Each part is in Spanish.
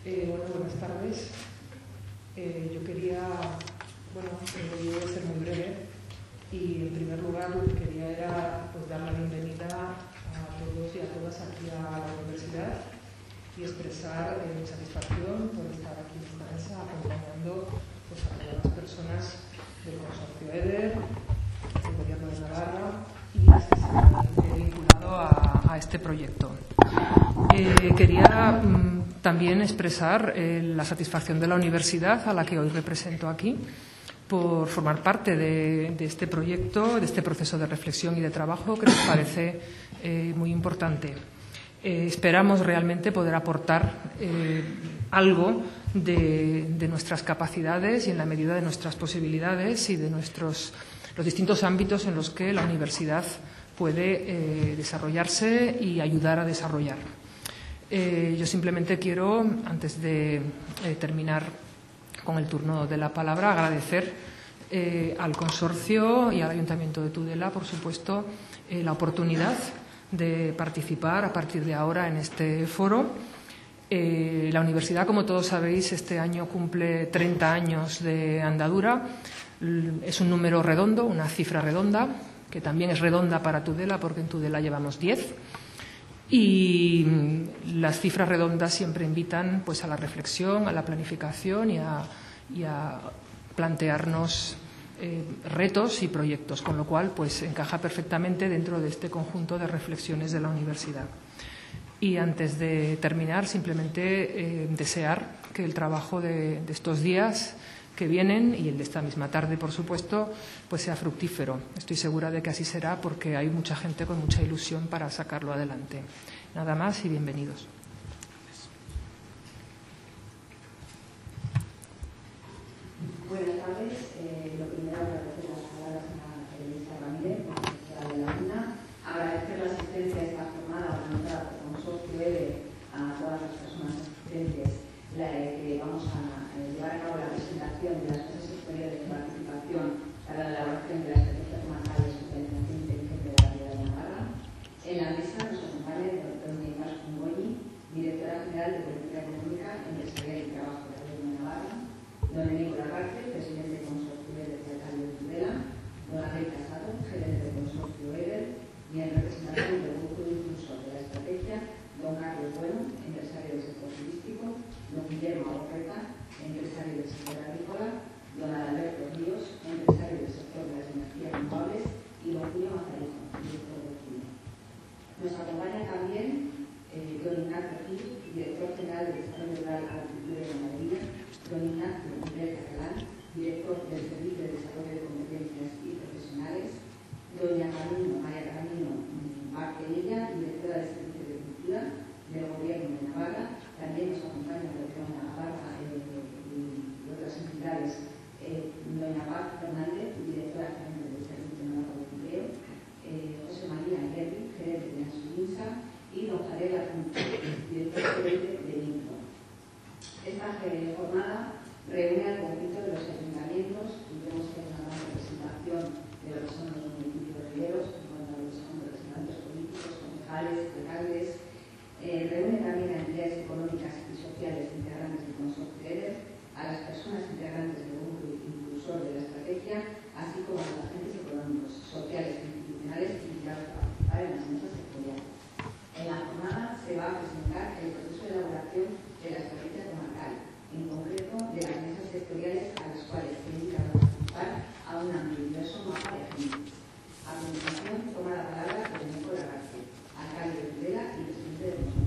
Buenas tardes. Yo quería, voy a ser muy breve y en primer lugar lo que quería era dar la bienvenida a todos y a todas aquí a la universidad y expresar mi satisfacción por estar aquí en esta mesa acompañando a todas las personas del consorcio EDER, del Gobierno de Navarra y las que se han vinculado a este proyecto. Quería también expresar la satisfacción de la universidad a la que hoy represento aquí por formar parte de este proyecto, de este proceso de reflexión y de trabajo que nos parece muy importante. Esperamos realmente poder aportar algo de nuestras capacidades y en la medida de nuestras posibilidades y de los distintos ámbitos en los que la universidad puede desarrollarse y ayudar a desarrollar. Yo simplemente quiero, antes de terminar con el turno de la palabra, agradecer al consorcio y al Ayuntamiento de Tudela, por supuesto, la oportunidad de participar a partir de ahora en este foro. La universidad, como todos sabéis, este año cumple 30 años de andadura. Es un número redondo, una cifra redonda, que también es redonda para Tudela, porque en Tudela llevamos 10. Y las cifras redondas siempre invitan a la reflexión, a la planificación y a plantearnos retos y proyectos, con lo cual encaja perfectamente dentro de este conjunto de reflexiones de la universidad. Y antes de terminar, simplemente desear que el trabajo de estos días que vienen y el de esta misma tarde, por supuesto, sea fructífero. Estoy segura de que así será porque hay mucha gente con mucha ilusión para sacarlo adelante. Nada más y bienvenidos. Buenas tardes. Lo primero, agradecer las palabras a Elisa Ramírez, profesora de la UNA, agradecer la asistencia a esta jornada organizada por el consorcio EDER a todas las personas asistentes que vamos a llevar a cabo la presentación de las mesas sectoriales de participación para la elaboración de la estrategia comarcal de socialización inteligente de la vida de Navarra. En la mesa nos acompaña el doctor Nicolás Cungoñi, directora general de Política Económica, Empresarial y Trabajo de la Gobierno de Navarra, don Nicolás Garce, presidente del consorcio EDER de Alcalde de Tudela, don Abel Casado, gerente del consorcio EDER, y en representación del grupo de impulsor de la estrategia, don Carlos Bueno, empresario del sector turístico, don Guillermo Aborreta, empresario del sector agrícola, don Adalberto Ríos, empresario del sector de las energías renovables, y don Julio Mazarijo, director de Julio. Nos acompaña también don Ignacio Gil, director general de Desarrollo Rural, Agricultura y Ganadería, don Ignacio Miguel Catalán, director del Servicio de Desarrollo de Competencias y Profesionales, doña María Camino Marquenilla, directora del Servicio de Cultura del Gobierno de Navarra. También nos acompaña la doctora Navarra y otras entidades, doña Paz Fernández, directora gerente del Servicio Navarro de Empleo, José María Guerri, gerente de Ansulinsa, y don Javier Apunto, director gerente de INCO. Esta jornada reúne al conjunto de los ayuntamientos y vemos que hay una gran representación de lo que son los municipios riberos, en cuanto a lo que son representantes políticos, concejales, alcaldes. Reúne también a entidades económicas y sociales integrantes del consorcio EDER, a las personas integrantes del grupo impulsor de la estrategia, así como a los agentes económicos, sociales e institucionales invitados a participar en las mesas sectoriales. En la jornada se va a presentar el proceso de elaboración de la estrategia comarcal, en concreto de las mesas sectoriales a las cuales se invita a participar a un amplio y diverso mapa de agentes. A continuación, toma la palabra el Nicolás Garce, alcalde de Tudela y presidente del consorcio.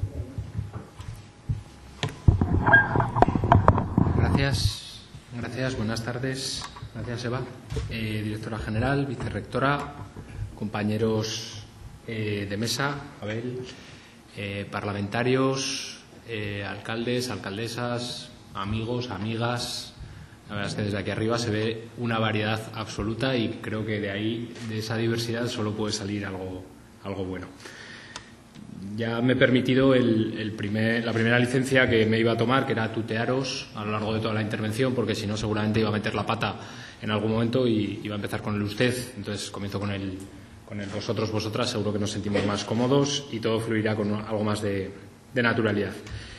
Gracias, buenas tardes. Gracias, Eva. Directora general, vicerrectora, compañeros de mesa, Abel, parlamentarios, alcaldes, alcaldesas, amigos, amigas. La verdad es que desde aquí arriba se ve una variedad absoluta y creo que de esa diversidad solo puede salir algo bueno. Ya me he permitido la primera licencia que me iba a tomar, que era tutearos a lo largo de toda la intervención, porque si no seguramente iba a meter la pata en algún momento y iba a empezar con el usted. Entonces comienzo con el vosotros, vosotras. Seguro que nos sentimos más cómodos y todo fluirá con algo más de naturalidad.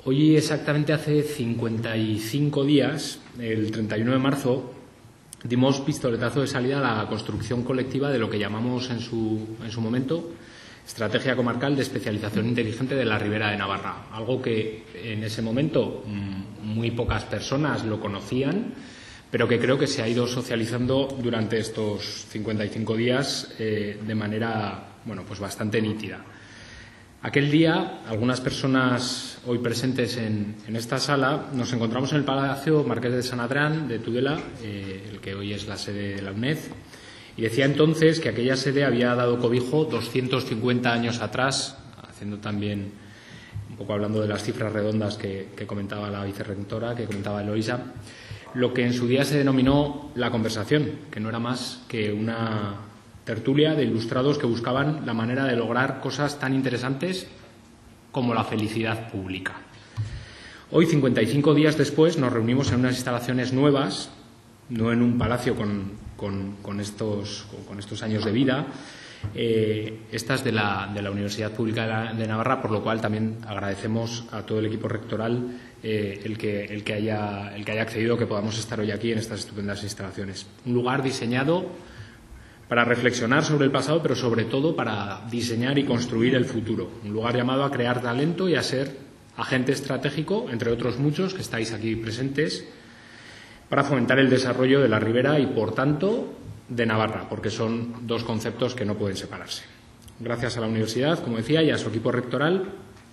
Hoy exactamente hace 55 días, el 31 de marzo, dimos pistoletazo de salida a la construcción colectiva de lo que llamamos en su momento Estrategia Comarcal de Especialización Inteligente de la Ribera de Navarra. Algo que en ese momento muy pocas personas lo conocían, pero que creo que se ha ido socializando durante estos 55 días de manera pues bastante nítida. Aquel día, algunas personas hoy presentes en esta sala, nos encontramos en el Palacio Marqués de Sant Adrián de Tudela, el que hoy es la sede de la UNED, y decía entonces que aquella sede había dado cobijo 250 años atrás, haciendo también, un poco hablando de las cifras redondas que comentaba la vicerrectora, que comentaba Eloisa, lo que en su día se denominó la conversación, que no era más que una tertulia de ilustrados que buscaban la manera de lograr cosas tan interesantes como la felicidad pública. Hoy, 55 días después, nos reunimos en unas instalaciones nuevas, no en un palacio con estos años de vida, estas de la Universidad Pública de Navarra, por lo cual también agradecemos a todo el equipo rectoral el que haya accedido, que podamos estar hoy aquí en estas estupendas instalaciones. Un lugar diseñado para reflexionar sobre el pasado, pero sobre todo para diseñar y construir el futuro. Un lugar llamado a crear talento y a ser agente estratégico, entre otros muchos que estáis aquí presentes, para fomentar el desarrollo de la ribera y, por tanto, de Navarra, porque son dos conceptos que no pueden separarse. Gracias a la universidad, como decía, y a su equipo rectoral,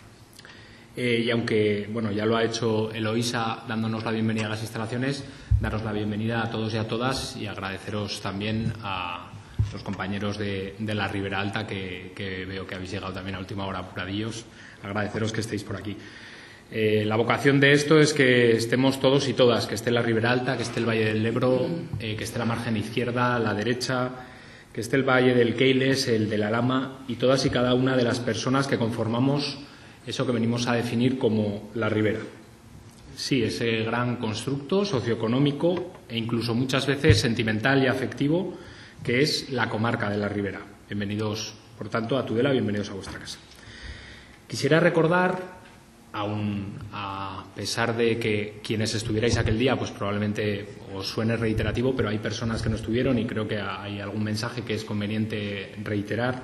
y aunque ya lo ha hecho Eloisa dándonos la bienvenida a las instalaciones, daros la bienvenida a todos y a todas y agradeceros también a los compañeros de la Ribera Alta, que veo que habéis llegado también a última hora apuradillos. Agradeceros que estéis por aquí. La vocación de esto es que estemos todos y todas, que esté la Ribera Alta, que esté el Valle del Ebro, que esté la margen izquierda, la derecha, que esté el Valle del Keiles, el de la Lama y todas y cada una de las personas que conformamos eso que venimos a definir como la Ribera. Sí, ese gran constructo socioeconómico e incluso muchas veces sentimental y afectivo que es la comarca de la Ribera. Bienvenidos, por tanto, a Tudela, bienvenidos a vuestra casa. Quisiera recordar, aún a pesar de que quienes estuvierais aquel día, pues probablemente os suene reiterativo, pero hay personas que no estuvieron y creo que hay algún mensaje que es conveniente reiterar.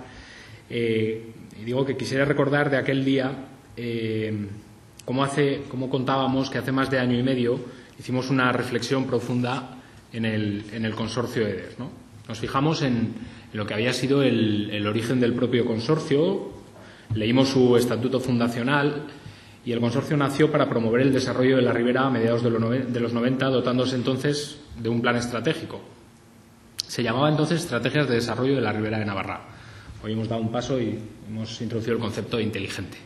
Y digo que quisiera recordar de aquel día cómo contábamos que hace más de año y medio hicimos una reflexión profunda en el consorcio EDER, ¿no? Nos fijamos en lo que había sido el origen del propio consorcio, leímos su estatuto fundacional y el consorcio nació para promover el desarrollo de la ribera a mediados de los 90, dotándose entonces de un plan estratégico. Se llamaba entonces Estrategias de Desarrollo de la Ribera de Navarra. Hoy hemos dado un paso y hemos introducido el concepto de inteligente.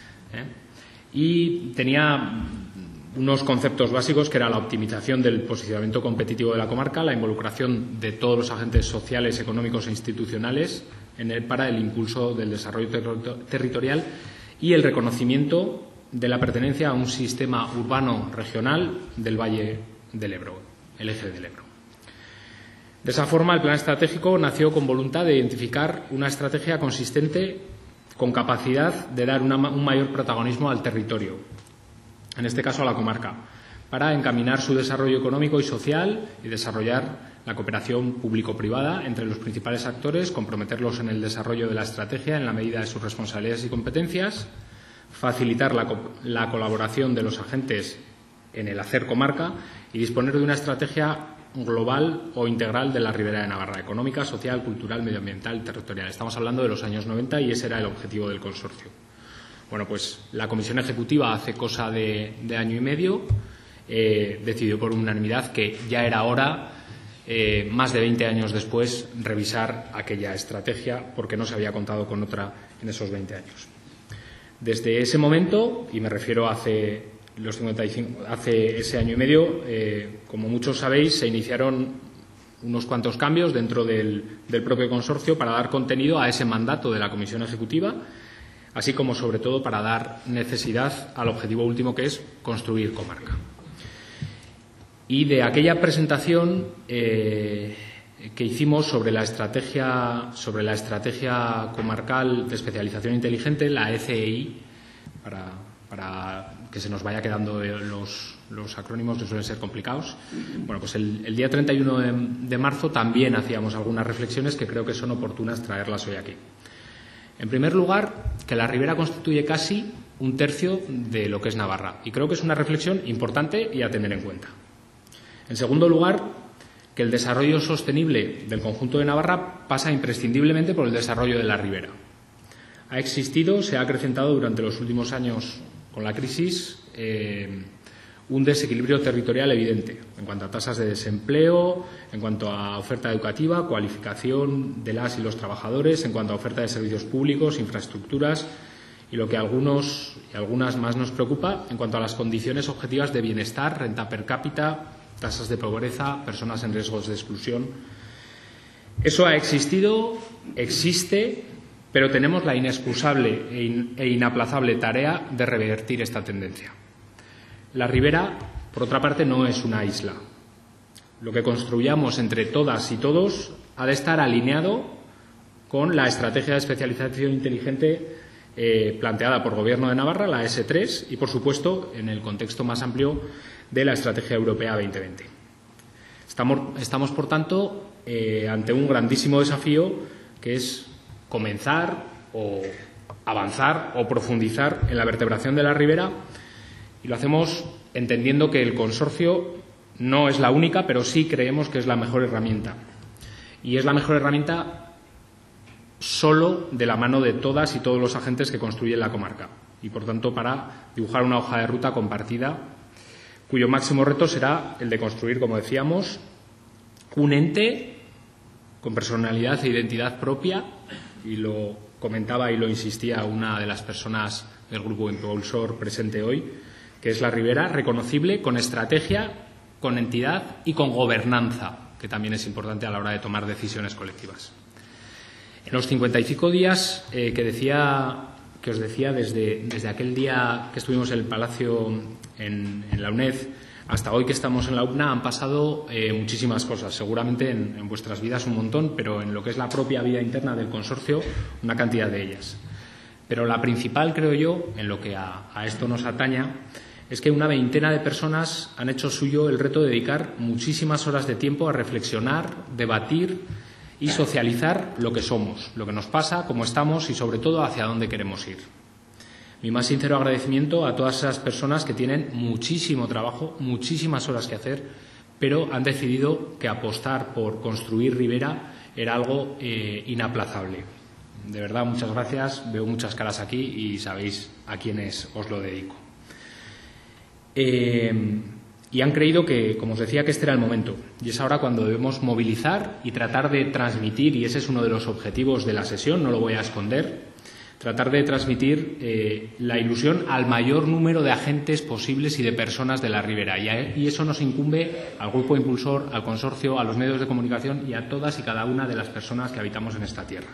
Y tenía unos conceptos básicos que era la optimización del posicionamiento competitivo de la comarca, la involucración de todos los agentes sociales, económicos e institucionales para el impulso del desarrollo territorial y el reconocimiento de la pertenencia a un sistema urbano regional del Valle del Ebro, el eje del Ebro. De esa forma, el plan estratégico nació con voluntad de identificar una estrategia consistente con capacidad de dar un mayor protagonismo al territorio, en este caso a la comarca, para encaminar su desarrollo económico y social y desarrollar la cooperación público-privada entre los principales actores, comprometerlos en el desarrollo de la estrategia en la medida de sus responsabilidades y competencias, facilitar la colaboración de los agentes en el hacer comarca y disponer de una estrategia global o integral de la Ribera de Navarra, económica, social, cultural, medioambiental, territorial. Estamos hablando de los años 90 y ese era el objetivo del consorcio. Bueno, pues la Comisión Ejecutiva hace cosa de año y medio decidió por unanimidad que ya era hora, más de 20 años después, revisar aquella estrategia porque no se había contado con otra en esos 20 años. Desde ese momento, y me refiero hace ese año y medio, como muchos sabéis, se iniciaron unos cuantos cambios dentro del propio consorcio para dar contenido a ese mandato de la Comisión Ejecutiva, así como, sobre todo, para dar necesidad al objetivo último, que es construir comarca. Y de aquella presentación que hicimos sobre la estrategia comarcal de especialización inteligente, la ECEI, para que se nos vaya quedando los acrónimos, que suelen ser complicados. Bueno, pues el día 31 de marzo también hacíamos algunas reflexiones que creo que son oportunas traerlas hoy aquí. En primer lugar, que la Ribera constituye casi un tercio de lo que es Navarra, y creo que es una reflexión importante y a tener en cuenta. En segundo lugar, que el desarrollo sostenible del conjunto de Navarra pasa imprescindiblemente por el desarrollo de la Ribera. Ha existido, se ha acrecentado durante los últimos años con la crisis, un desequilibrio territorial evidente en cuanto a tasas de desempleo, en cuanto a oferta educativa, cualificación de las y los trabajadores, en cuanto a oferta de servicios públicos, infraestructuras y lo que a algunos y algunas más nos preocupa en cuanto a las condiciones objetivas de bienestar, renta per cápita, tasas de pobreza, personas en riesgos de exclusión. Eso ha existido, existe, pero tenemos la inexcusable e inaplazable tarea de revertir esta tendencia. La Ribera, por otra parte, no es una isla. Lo que construyamos entre todas y todos ha de estar alineado con la estrategia de especialización inteligente planteada por el Gobierno de Navarra, la S3, y, por supuesto, en el contexto más amplio de la Estrategia Europea 2020. Estamos por tanto, ante un grandísimo desafío que es comenzar o avanzar o profundizar en la vertebración de la Ribera, y lo hacemos entendiendo que el consorcio no es la única, pero sí creemos que es la mejor herramienta. Y es la mejor herramienta solo de la mano de todas y todos los agentes que construyen la comarca. Y, por tanto, para dibujar una hoja de ruta compartida, cuyo máximo reto será el de construir, como decíamos, un ente con personalidad e identidad propia, y lo comentaba y lo insistía una de las personas del grupo impulsor presente hoy, que es la Ribera, reconocible, con estrategia, con entidad y con gobernanza, que también es importante a la hora de tomar decisiones colectivas. En los 55 días que os decía desde aquel día que estuvimos en el Palacio en la UNED hasta hoy que estamos en la UPNA han pasado muchísimas cosas, seguramente en vuestras vidas un montón, pero en lo que es la propia vida interna del consorcio una cantidad de ellas. Pero la principal, creo yo, en lo que a esto nos ataña, es que una veintena de personas han hecho suyo el reto de dedicar muchísimas horas de tiempo a reflexionar, debatir y socializar lo que somos, lo que nos pasa, cómo estamos y, sobre todo, hacia dónde queremos ir. Mi más sincero agradecimiento a todas esas personas que tienen muchísimo trabajo, muchísimas horas que hacer, pero han decidido que apostar por construir Ribera era algo inaplazable. De verdad, muchas gracias. Veo muchas caras aquí y sabéis a quiénes os lo dedico. Y han creído que, como os decía, que este era el momento. Y es ahora cuando debemos movilizar y tratar de transmitir, y ese es uno de los objetivos de la sesión, no lo voy a esconder, tratar de transmitir la ilusión al mayor número de agentes posibles y de personas de la Ribera. Y eso nos incumbe al grupo impulsor, al consorcio, a los medios de comunicación y a todas y cada una de las personas que habitamos en esta tierra.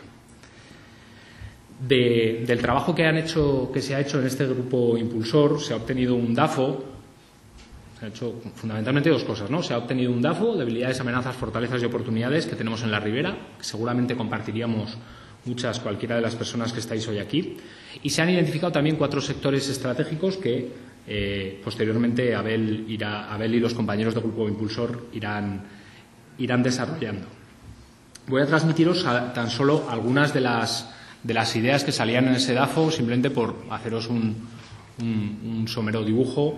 Del trabajo que se ha hecho en este grupo impulsor se ha obtenido un DAFO. Se ha hecho fundamentalmente dos cosas, ¿no? Se ha obtenido un DAFO, debilidades, amenazas, fortalezas y oportunidades, que tenemos en la Ribera, que seguramente compartiríamos cualquiera de las personas que estáis hoy aquí, y se han identificado también 4 sectores estratégicos que posteriormente Abel y los compañeros del grupo impulsor irán desarrollando. Voy a transmitiros tan solo algunas de las ideas que salían en ese DAFO, simplemente por haceros un somero dibujo.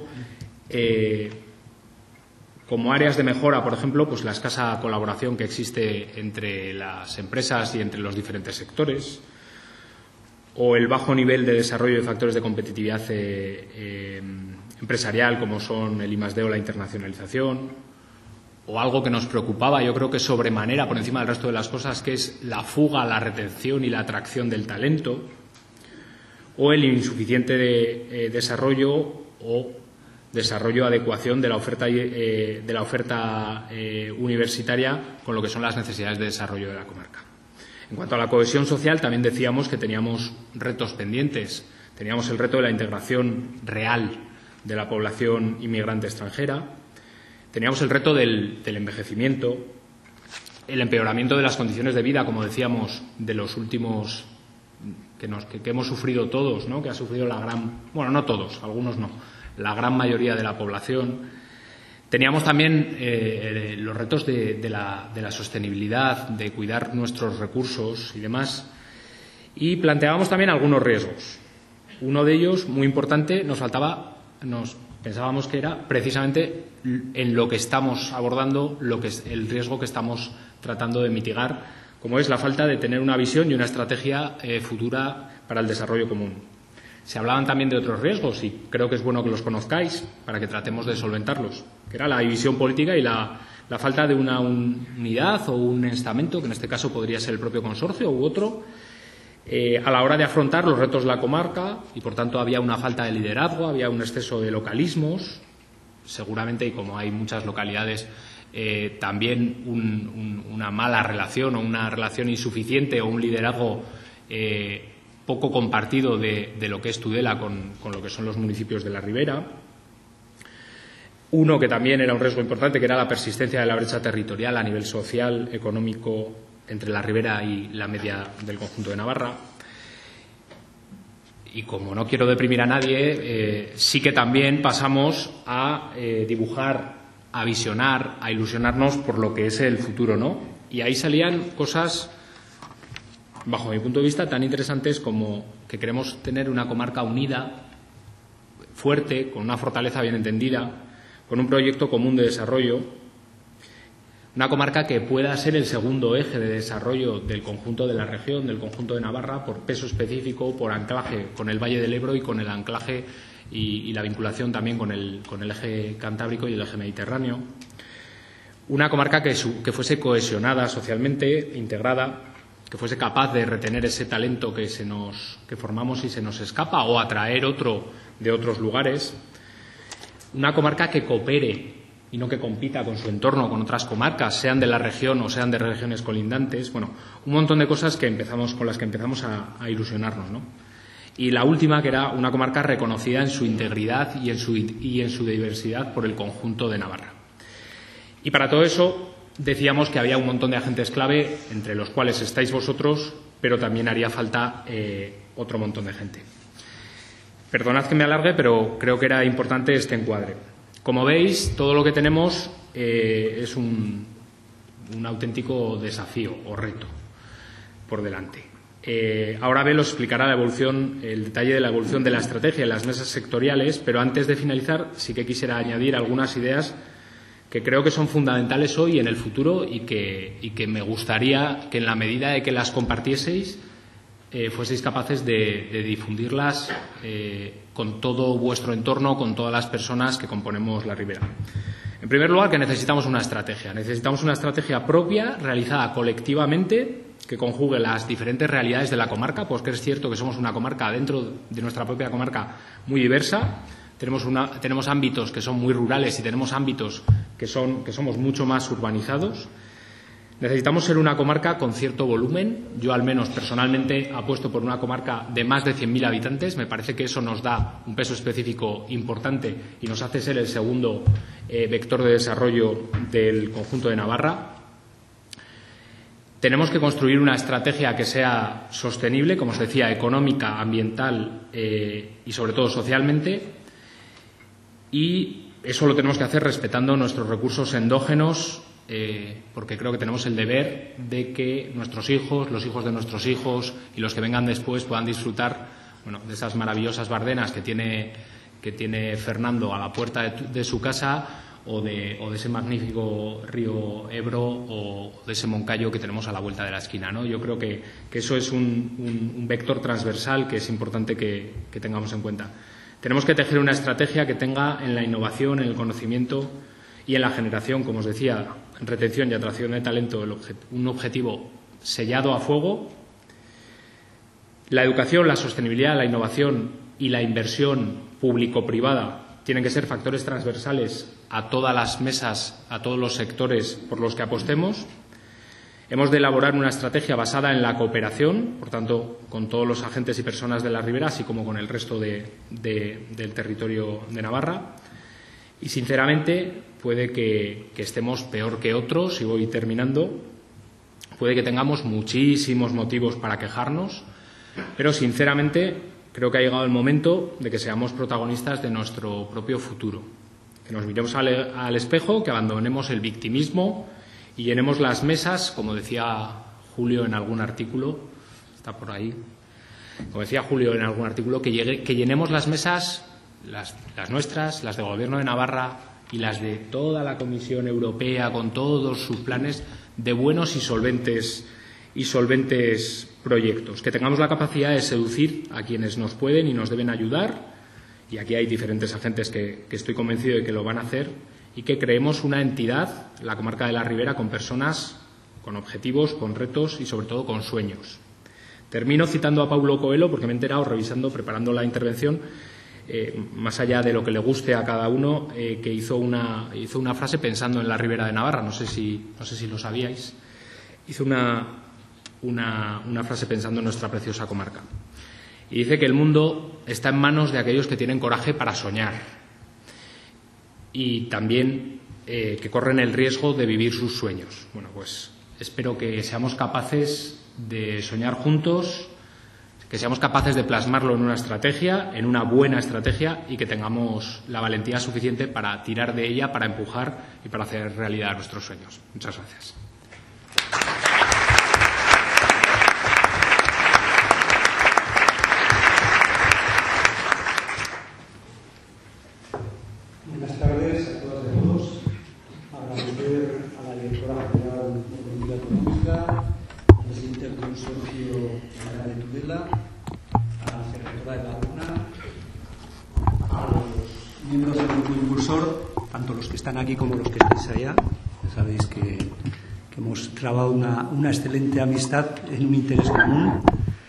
Como áreas de mejora, por ejemplo, pues la escasa colaboración que existe entre las empresas y entre los diferentes sectores, o el bajo nivel de desarrollo de factores de competitividad empresarial, como son el I+D o la internacionalización, o algo que nos preocupaba, yo creo que sobremanera por encima del resto de las cosas, que es la fuga, la retención y la atracción del talento, o el insuficiente desarrollo o adecuación de la oferta universitaria con lo que son las necesidades de desarrollo de la comarca. En cuanto a la cohesión social, también decíamos que teníamos retos pendientes. Teníamos el reto de la integración real de la población inmigrante extranjera. Teníamos el reto del envejecimiento, el empeoramiento de las condiciones de vida, como decíamos, de los últimos que hemos sufrido todos, ¿no? Que ha sufrido no todos, algunos no. la gran mayoría de la población. Teníamos también los retos de la sostenibilidad, de cuidar nuestros recursos y demás. Y planteábamos también algunos riesgos. Uno de ellos, muy importante, pensábamos que era precisamente en lo que estamos abordando, el riesgo que estamos tratando de mitigar, como es la falta de tener una visión y una estrategia futura para el desarrollo común. Se hablaban también de otros riesgos y creo que es bueno que los conozcáis para que tratemos de solventarlos, que era la división política y la falta de una unidad o un estamento, que en este caso podría ser el propio consorcio u otro, a la hora de afrontar los retos de la comarca, y por tanto había una falta de liderazgo, había un exceso de localismos, seguramente, y como hay muchas localidades, también una mala relación o una relación insuficiente o un liderazgo poco compartido de lo que es Tudela con lo que son los municipios de la Ribera. Uno que también era un riesgo importante, que era la persistencia de la brecha territorial a nivel social, económico, entre la Ribera y la media del conjunto de Navarra. Y como no quiero deprimir a nadie, sí que también pasamos a dibujar, a visionar, a ilusionarnos por lo que es el futuro, ¿no? Y ahí salían cosas, bajo mi punto de vista, tan interesantes como que queremos tener una comarca unida, fuerte, con una fortaleza bien entendida, con un proyecto común de desarrollo, una comarca que pueda ser el segundo eje de desarrollo del conjunto de la región, del conjunto de Navarra, por peso específico, por anclaje con el Valle del Ebro y con el anclaje y la vinculación también con el eje cantábrico y el eje mediterráneo. Una comarca que fuese cohesionada socialmente, integrada, que fuese capaz de retener ese talento que formamos y se nos escapa, o atraer otro de otros lugares. Una comarca que coopere y no que compita con su entorno, con otras comarcas, sean de la región o sean de regiones colindantes. Bueno, un montón de cosas con las que empezamos a ilusionarnos, ¿no? Y la última, que era una comarca reconocida en su integridad y en su diversidad por el conjunto de Navarra. Y para todo eso decíamos que había un montón de agentes clave, entre los cuales estáis vosotros, pero también haría falta otro montón de gente. Perdonad que me alargue, pero creo que era importante este encuadre. Como veis, todo lo que tenemos es un auténtico desafío o reto por delante. Ahora Abel os explicará el detalle de la evolución de la estrategia en las mesas sectoriales, pero antes de finalizar sí que quisiera añadir algunas ideas que creo que son fundamentales hoy y en el futuro y que me gustaría que en la medida de que las compartieseis fueseis capaces de difundirlas con todo vuestro entorno, con todas las personas que componemos la Ribera. En primer lugar, que necesitamos una estrategia. Necesitamos una estrategia propia, realizada colectivamente, que conjugue las diferentes realidades de la comarca, pues que es cierto que somos una comarca dentro de nuestra propia comarca muy diversa. Tenemos ámbitos que son muy rurales y tenemos ámbitos que somos mucho más urbanizados. Necesitamos ser una comarca con cierto volumen. Yo, al menos, personalmente, apuesto por una comarca de más de 100.000 habitantes. Me parece que eso nos da un peso específico importante y nos hace ser el segundo vector de desarrollo del conjunto de Navarra. Tenemos que construir una estrategia que sea sostenible, como os decía, económica, ambiental y, sobre todo, socialmente. Y eso lo tenemos que hacer respetando nuestros recursos endógenos, porque creo que tenemos el deber de que nuestros hijos, los hijos de nuestros hijos y los que vengan después puedan disfrutar, bueno, de esas maravillosas bardenas que tiene Fernando a la puerta de su casa, o de ese magnífico río Ebro, o de ese Moncayo que tenemos a la vuelta de la esquina, ¿no? Yo creo que eso es un vector transversal que es importante que tengamos en cuenta. Tenemos que tejer una estrategia que tenga en la innovación, en el conocimiento y en la generación, como os decía, retención y atracción de talento, un objetivo sellado a fuego. La educación, la sostenibilidad, la innovación y la inversión público-privada tienen que ser factores transversales a todas las mesas, a todos los sectores por los que apostemos. Hemos de elaborar una estrategia basada en la cooperación, por tanto, con todos los agentes y personas de la Ribera, así como con el resto del territorio de Navarra. Y, sinceramente, puede que estemos peor que otros, y voy terminando. Puede que tengamos muchísimos motivos para quejarnos, pero, sinceramente, creo que ha llegado el momento de que seamos protagonistas de nuestro propio futuro, que nos miremos al espejo, que abandonemos el victimismo y llenemos las mesas, como decía Julio en algún artículo, está por ahí, como decía Julio en algún artículo, que llenemos las mesas, las nuestras, las del Gobierno de Navarra y las de toda la Comisión Europea, con todos sus planes, de buenos y solventes proyectos, que tengamos la capacidad de seducir a quienes nos pueden y nos deben ayudar, y aquí hay diferentes agentes que estoy convencido de que lo van a hacer, y que creemos una entidad, la comarca de la Ribera, con personas, con objetivos, con retos y sobre todo con sueños. Termino citando a Paulo Coelho, porque me he enterado revisando, preparando la intervención, más allá de lo que le guste a cada uno, que hizo una frase pensando en la Ribera de Navarra, no sé si lo sabíais, hizo una frase pensando en nuestra preciosa comarca. Y dice que el mundo está en manos de aquellos que tienen coraje para soñar y también que corren el riesgo de vivir sus sueños. Bueno, pues espero que seamos capaces de soñar juntos, que seamos capaces de plasmarlo en una estrategia, en una buena estrategia, y que tengamos la valentía suficiente para tirar de ella, para empujar y para hacer realidad nuestros sueños. Muchas gracias. Buenas tardes a todas y a todos. Agradecer a la directora general de Política Económica, al presidente del consorcio de Tudela, a la secretaria de la UNA, a los miembros del grupo impulsor, tanto los que están aquí como los que estáis allá. Ya sabéis que hemos trabado una excelente amistad en un interés común,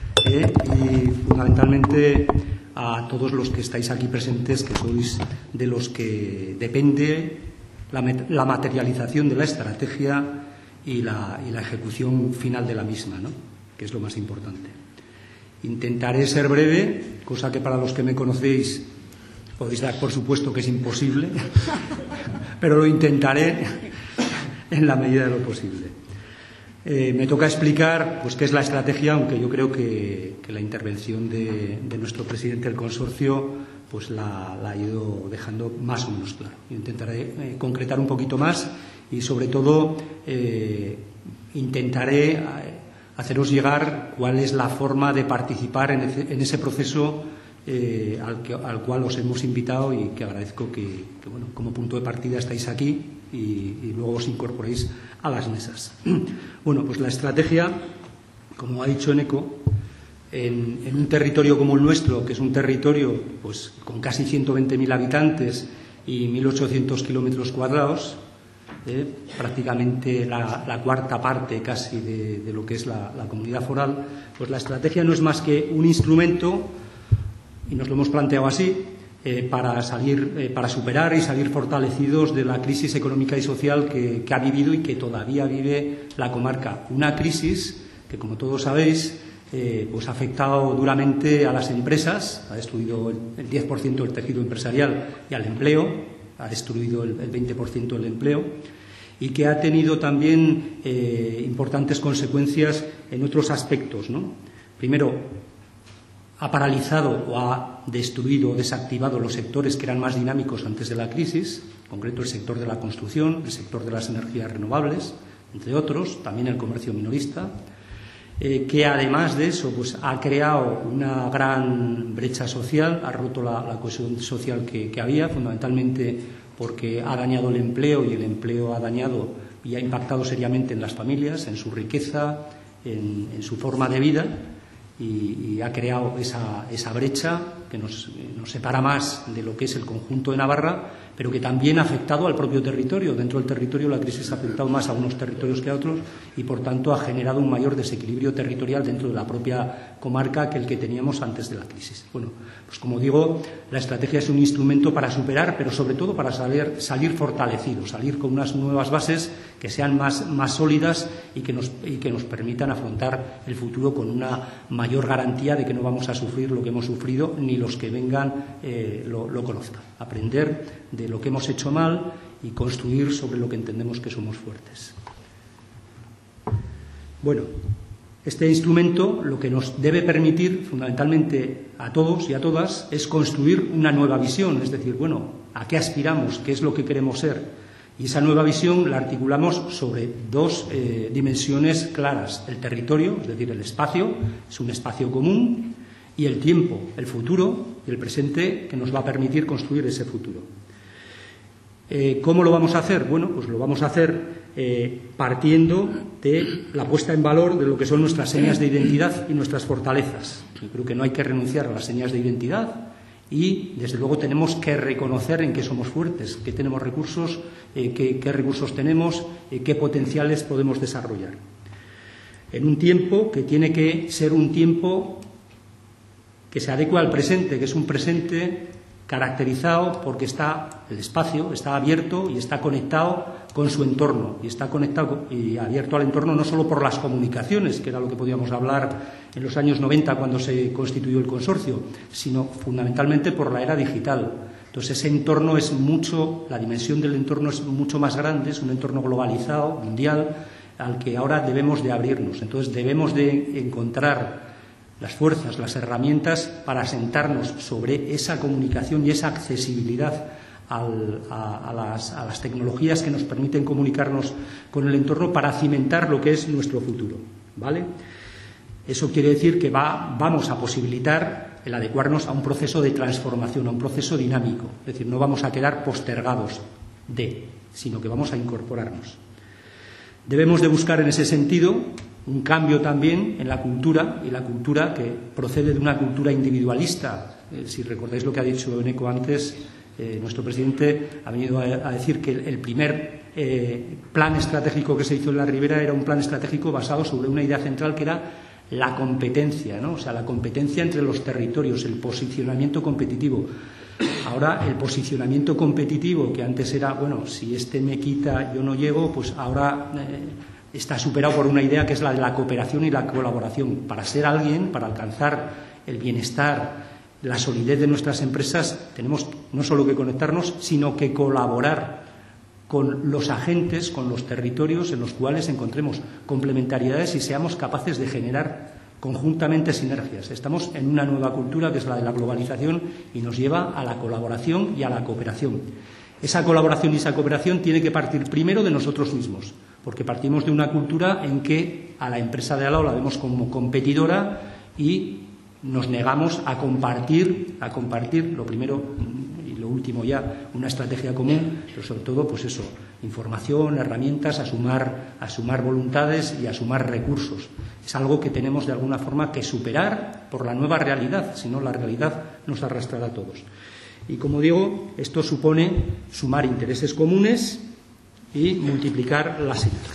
y fundamentalmente a todos los que estáis aquí presentes, que sois de los que depende la materialización de la estrategia y la ejecución final de la misma, ¿no?, que es lo más importante. Intentaré ser breve, cosa que para los que me conocéis podéis dar por supuesto que es imposible, pero lo intentaré en la medida de lo posible. Me toca explicar pues qué es la estrategia, aunque yo creo que la intervención de nuestro presidente del consorcio pues la ha ido dejando más o menos claro. Yo intentaré concretar un poquito más y sobre todo intentaré haceros llegar cuál es la forma de participar en ese proceso al cual os hemos invitado, y que agradezco que bueno, como punto de partida estáis aquí y luego os incorporéis a las mesas. Bueno, pues la estrategia, como ha dicho Eneco, en un territorio como el nuestro, que es un territorio pues con casi 120.000 habitantes y 1.800 kilómetros cuadrados, prácticamente la cuarta parte casi de lo que es la comunidad foral, pues la estrategia no es más que un instrumento, y nos lo hemos planteado así, para superar y salir fortalecidos de la crisis económica y social que ha vivido y que todavía vive la comarca. Una crisis que, como todos sabéis, pues ha afectado duramente a las empresas, ha destruido el 10% del tejido empresarial y al empleo, ha destruido el 20% del empleo, y que ha tenido también importantes consecuencias en otros aspectos, ¿no? Primero, ha paralizado o ha destruido o desactivado los sectores que eran más dinámicos antes de la crisis, en concreto el sector de la construcción, el sector de las energías renovables, entre otros, también el comercio minorista, que además de eso pues ha creado una gran brecha social, ha roto la cohesión social que había, fundamentalmente porque ha dañado el empleo, y el empleo ha dañado y ha impactado seriamente en las familias, en su riqueza, en su forma de vida, y ha creado esa brecha que nos separa más de lo que es el conjunto de Navarra, pero que también ha afectado al propio territorio. Dentro del territorio la crisis ha afectado más a unos territorios que a otros, y por tanto ha generado un mayor desequilibrio territorial dentro de la propia comarca que el que teníamos antes de la crisis. Bueno, pues como digo, la estrategia es un instrumento para superar, pero sobre todo para salir fortalecidos, salir con unas nuevas bases que sean más sólidas y que nos permitan afrontar el futuro con una mayor garantía de que no vamos a sufrir lo que hemos sufrido, ni los que vengan lo conozcan. Aprender de lo que hemos hecho mal y construir sobre lo que entendemos que somos fuertes. Bueno, Este instrumento lo que nos debe permitir, fundamentalmente a todos y a todas, es construir una nueva visión, es decir, bueno, ¿a qué aspiramos? ¿Qué es lo que queremos ser? Y esa nueva visión la articulamos sobre dos dimensiones claras. El territorio, es decir, el espacio, es un espacio común, y el tiempo, el futuro y el presente que nos va a permitir construir ese futuro. ¿Cómo lo vamos a hacer? Bueno, pues lo vamos a hacer partiendo de la puesta en valor de lo que son nuestras señas de identidad y nuestras fortalezas. Yo creo que no hay que renunciar a las señas de identidad y, desde luego, tenemos que reconocer en qué somos fuertes, qué tenemos recursos, qué recursos tenemos, qué potenciales podemos desarrollar. En un tiempo que tiene que ser un tiempo que se adecua al presente, que es un presente caracterizado porque el espacio está abierto y está conectado con su entorno, y está conectado y abierto al entorno no solo por las comunicaciones, que era lo que podíamos hablar en los años 90 cuando se constituyó el consorcio, sino fundamentalmente por la era digital. Entonces ese entorno es mucho, la dimensión del entorno es mucho más grande, es un entorno globalizado, mundial, al que ahora debemos de abrirnos. Entonces debemos de encontrar las fuerzas, las herramientas para asentarnos sobre esa comunicación y esa accesibilidad a las tecnologías que nos permiten comunicarnos con el entorno para cimentar lo que es nuestro futuro, ¿vale? Eso quiere decir que vamos a posibilitar el adecuarnos a un proceso de transformación, a un proceso dinámico. Es decir, no vamos a quedar postergados sino que vamos a incorporarnos. Debemos de buscar en ese sentido un cambio también en la cultura, y la cultura que procede de una cultura individualista. Si recordáis lo que ha dicho Eneco antes, nuestro presidente ha venido a decir que el primer plan estratégico que se hizo en la Ribera era un plan estratégico basado sobre una idea central que era la competencia, ¿no? O sea, la competencia entre los territorios, el posicionamiento competitivo. Ahora el posicionamiento competitivo, que antes era, bueno, si este me quita, yo no llego, pues ahora está superado por una idea que es la de la cooperación y la colaboración. Para ser alguien, para alcanzar el bienestar, la solidez de nuestras empresas, tenemos no solo que conectarnos, sino que colaborar con los agentes, con los territorios en los cuales encontremos complementariedades y seamos capaces de generar conjuntamente sinergias. Estamos en una nueva cultura que es la de la globalización y nos lleva a la colaboración y a la cooperación. Esa colaboración y esa cooperación tiene que partir primero de nosotros mismos, porque partimos de una cultura en que a la empresa de al lado la vemos como competidora y nos negamos a compartir lo primero y lo último ya, una estrategia común, pero sobre todo, pues eso, información, herramientas, a sumar voluntades y a sumar recursos. Es algo que tenemos de alguna forma que superar por la nueva realidad, si no la realidad nos arrastrará a todos. Y como digo, esto supone sumar intereses comunes y multiplicar las sinergias.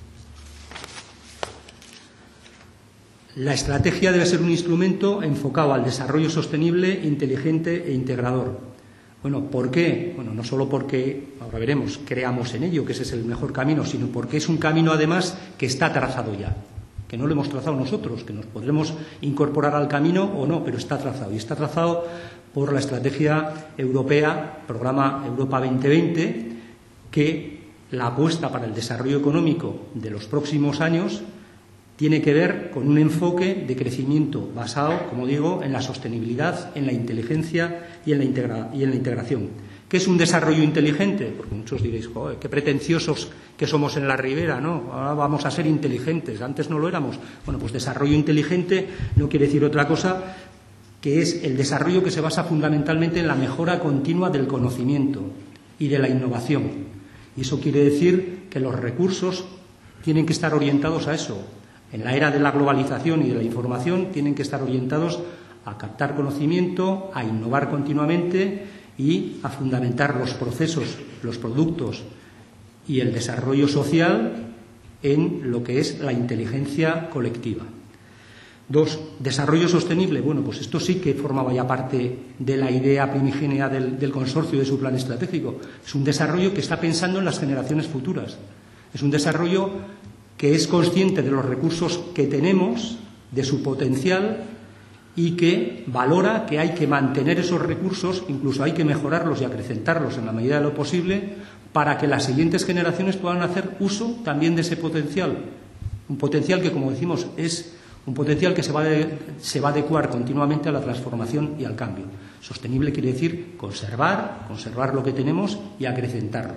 La estrategia debe ser un instrumento enfocado al desarrollo sostenible, inteligente e integrador. Bueno, ¿por qué? Bueno, no solo porque, ahora veremos, creamos en ello, que ese es el mejor camino, sino porque es un camino, además, que está trazado ya, que no lo hemos trazado nosotros, que nos podremos incorporar al camino o no, pero está trazado. Y está trazado por la estrategia europea, programa Europa 2020, que la apuesta para el desarrollo económico de los próximos años tiene que ver con un enfoque de crecimiento basado, como digo, en la sostenibilidad, en la inteligencia y en la integración. ¿Qué es un desarrollo inteligente? Porque muchos diréis, joder, qué pretenciosos que somos en la Ribera, ¿no? Ahora vamos a ser inteligentes, antes no lo éramos. Bueno, pues desarrollo inteligente no quiere decir otra cosa que es el desarrollo que se basa fundamentalmente en la mejora continua del conocimiento y de la innovación. Y eso quiere decir que los recursos tienen que estar orientados a eso. En la era de la globalización y de la información tienen que estar orientados a captar conocimiento, a innovar continuamente y a fundamentar los procesos, los productos y el desarrollo social en lo que es la inteligencia colectiva. 2. Desarrollo sostenible. Bueno, pues esto sí que formaba ya parte de la idea primigenia del consorcio y de su plan estratégico. Es un desarrollo que está pensando en las generaciones futuras. Es un desarrollo que es consciente de los recursos que tenemos, de su potencial y que valora que hay que mantener esos recursos, incluso hay que mejorarlos y acrecentarlos en la medida de lo posible para que las siguientes generaciones puedan hacer uso también de ese potencial Un potencial que, como decimos, es un potencial que se va a adecuar continuamente a la transformación y al cambio. Sostenible quiere decir conservar lo que tenemos y acrecentarlo.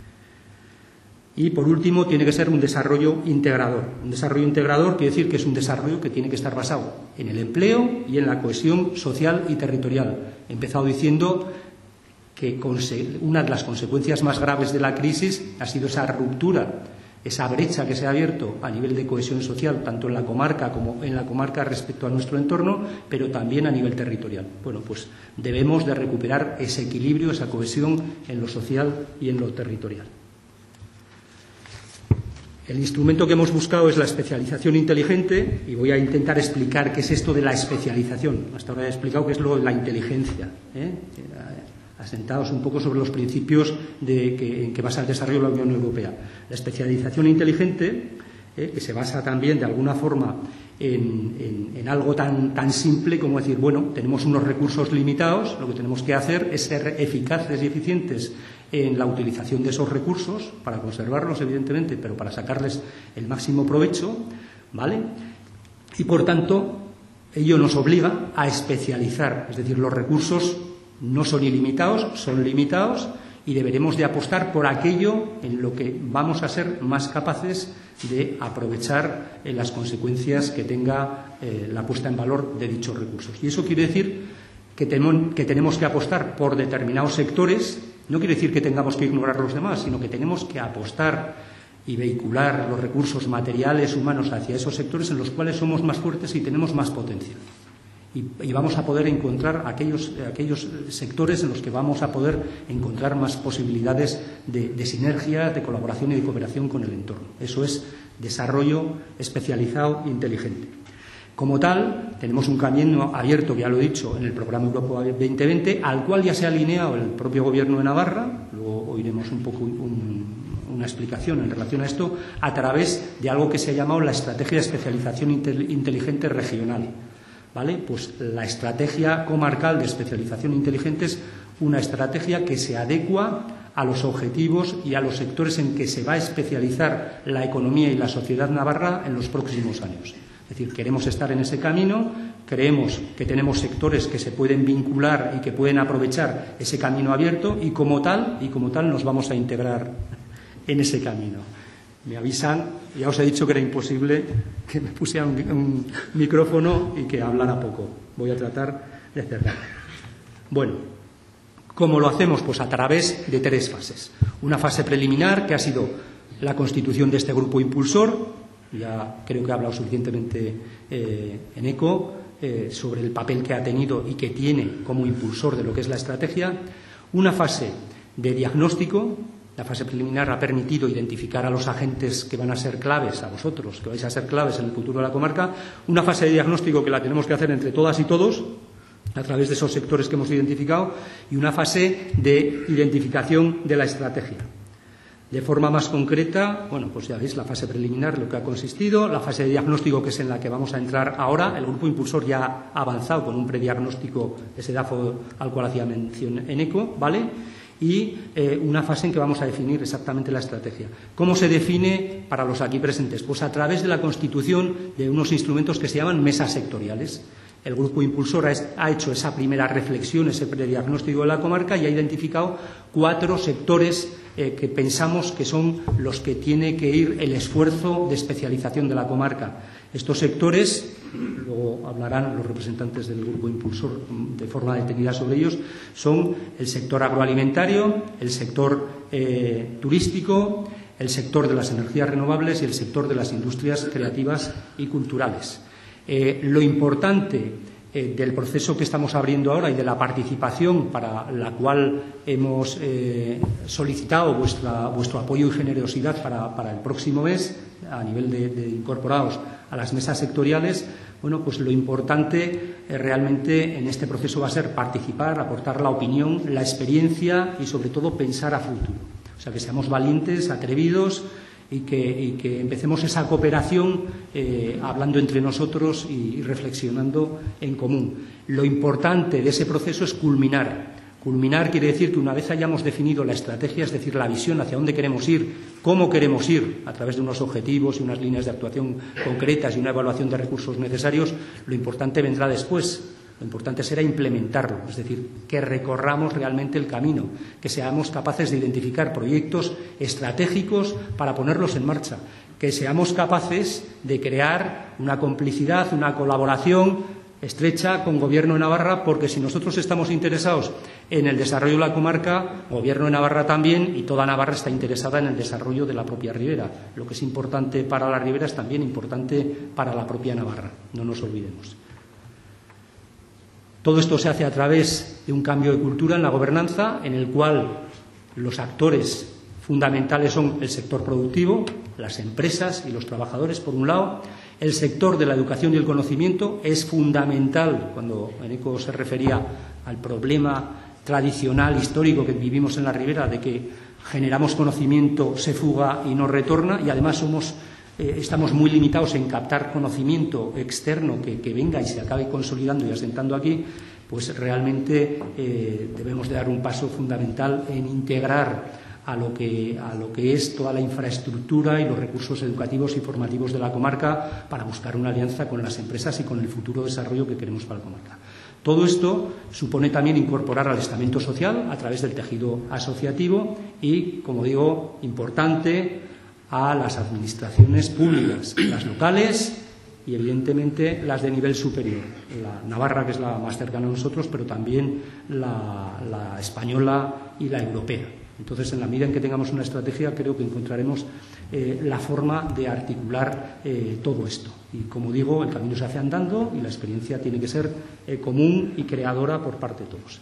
Y, por último, tiene que ser un desarrollo integrador. Un desarrollo integrador quiere decir que es un desarrollo que tiene que estar basado en el empleo y en la cohesión social y territorial. He empezado diciendo que una de las consecuencias más graves de la crisis ha sido esa ruptura, esa brecha que se ha abierto a nivel de cohesión social, tanto en la comarca como en la comarca respecto a nuestro entorno, pero también a nivel territorial. Bueno, pues debemos de recuperar ese equilibrio, esa cohesión en lo social y en lo territorial. El instrumento que hemos buscado es la especialización inteligente y voy a intentar explicar qué es esto de la especialización. Hasta ahora he explicado qué es lo de la inteligencia, asentados un poco sobre los principios en que basa el desarrollo de la Unión Europea. La especialización inteligente, que se basa también de alguna forma en algo tan simple como decir, bueno, tenemos unos recursos limitados, lo que tenemos que hacer es ser eficaces y eficientes en la utilización de esos recursos, para conservarlos, evidentemente, pero para sacarles el máximo provecho, ¿vale? Y, por tanto, ello nos obliga a especializar, es decir, los recursos no son ilimitados, son limitados y deberemos de apostar por aquello en lo que vamos a ser más capaces de aprovechar las consecuencias que tenga la puesta en valor de dichos recursos. Y eso quiere decir que tenemos que apostar por determinados sectores. No quiere decir que tengamos que ignorar los demás, sino que tenemos que apostar y vehicular los recursos materiales, humanos, hacia esos sectores en los cuales somos más fuertes y tenemos más potencial. Y vamos a poder encontrar aquellos sectores en los que vamos a poder encontrar más posibilidades de sinergia, de colaboración y de cooperación con el entorno. Eso es desarrollo especializado e inteligente. Como tal, tenemos un camino abierto, que ya lo he dicho, en el programa Europa 2020, al cual ya se ha alineado el propio Gobierno de Navarra. Luego oiremos un poco una explicación en relación a esto, a través de algo que se ha llamado la Estrategia de Especialización Inteligente Regional. ¿Vale? Pues la estrategia comarcal de especialización inteligente es una estrategia que se adecua a los objetivos y a los sectores en que se va a especializar la economía y la sociedad navarra en los próximos años. Es decir, queremos estar en ese camino, creemos que tenemos sectores que se pueden vincular y que pueden aprovechar ese camino abierto y como tal nos vamos a integrar en ese camino. Me avisan, ya os he dicho que era imposible que me pusiera un micrófono y que hablara poco. Voy a tratar de cerrar. Bueno, ¿cómo lo hacemos? Pues a través de 3 fases. Una fase preliminar, que ha sido la constitución de este grupo impulsor. Ya creo que he hablado suficientemente en ECO sobre el papel que ha tenido y que tiene como impulsor de lo que es la estrategia. Una fase de diagnóstico. La fase preliminar ha permitido identificar a los agentes que van a ser claves, a vosotros, que vais a ser claves en el futuro de la comarca. Una fase de diagnóstico que la tenemos que hacer entre todas y todos, a través de esos sectores que hemos identificado, y una fase de identificación de la estrategia. De forma más concreta, bueno, pues ya veis la fase preliminar, lo que ha consistido, la fase de diagnóstico, que es en la que vamos a entrar ahora. El grupo impulsor ya ha avanzado con un prediagnóstico, ese DAFO al cual hacía mención en ECO, ¿vale? Y una fase en que vamos a definir exactamente la estrategia. ¿Cómo se define para los aquí presentes? Pues a través de la constitución de unos instrumentos que se llaman mesas sectoriales. El grupo impulsor ha hecho esa primera reflexión, ese prediagnóstico de la comarca y ha identificado 4 sectores que pensamos que son los que tiene que ir el esfuerzo de especialización de la comarca. Estos sectores, luego hablarán los representantes del grupo impulsor de forma detenida sobre ellos, son el sector agroalimentario, el sector turístico, el sector de las energías renovables y el sector de las industrias creativas y culturales. Lo importante del proceso que estamos abriendo ahora y de la participación para la cual hemos solicitado vuestro apoyo y generosidad para el próximo mes a nivel de incorporados a las mesas sectoriales, bueno, pues lo importante realmente en este proceso va a ser participar, aportar la opinión, la experiencia y sobre todo pensar a futuro. O sea, que seamos valientes, atrevidos y que empecemos esa cooperación hablando entre nosotros y reflexionando en común. Lo importante de ese proceso es culminar Culminar quiere decir que una vez hayamos definido la estrategia, es decir, la visión hacia dónde queremos ir, cómo queremos ir, a través de unos objetivos y unas líneas de actuación concretas y una evaluación de recursos necesarios, lo importante vendrá después. Lo importante será implementarlo, es decir, que recorramos realmente el camino, que seamos capaces de identificar proyectos estratégicos para ponerlos en marcha, que seamos capaces de crear una complicidad, una colaboración estrecha con Gobierno de Navarra, porque si nosotros estamos interesados en el desarrollo de la comarca, Gobierno de Navarra también, y toda Navarra está interesada en el desarrollo de la propia Ribera. Lo que es importante para la Ribera es también importante para la propia Navarra, no nos olvidemos. Todo esto se hace a través de un cambio de cultura en la gobernanza, en el cual los actores fundamentales son el sector productivo, las empresas y los trabajadores, por un lado. El sector de la educación y el conocimiento es fundamental. Cuando Eneco se refería al problema tradicional, histórico que vivimos en la Ribera, de que generamos conocimiento, se fuga y no retorna, y además estamos muy limitados en captar conocimiento externo que venga y se acabe consolidando y asentando aquí, pues realmente debemos de dar un paso fundamental en integrar a lo que es toda la infraestructura y los recursos educativos y formativos de la comarca para buscar una alianza con las empresas y con el futuro desarrollo que queremos para la comarca. Todo esto supone también incorporar al estamento social a través del tejido asociativo y, como digo, importante, a las administraciones públicas, las locales y, evidentemente, las de nivel superior. La Navarra, que es la más cercana a nosotros, pero también la española y la europea. Entonces, en la medida en que tengamos una estrategia, creo que encontraremos la forma de articular todo esto. Y, como digo, el camino se hace andando y la experiencia tiene que ser común y creadora por parte de todos.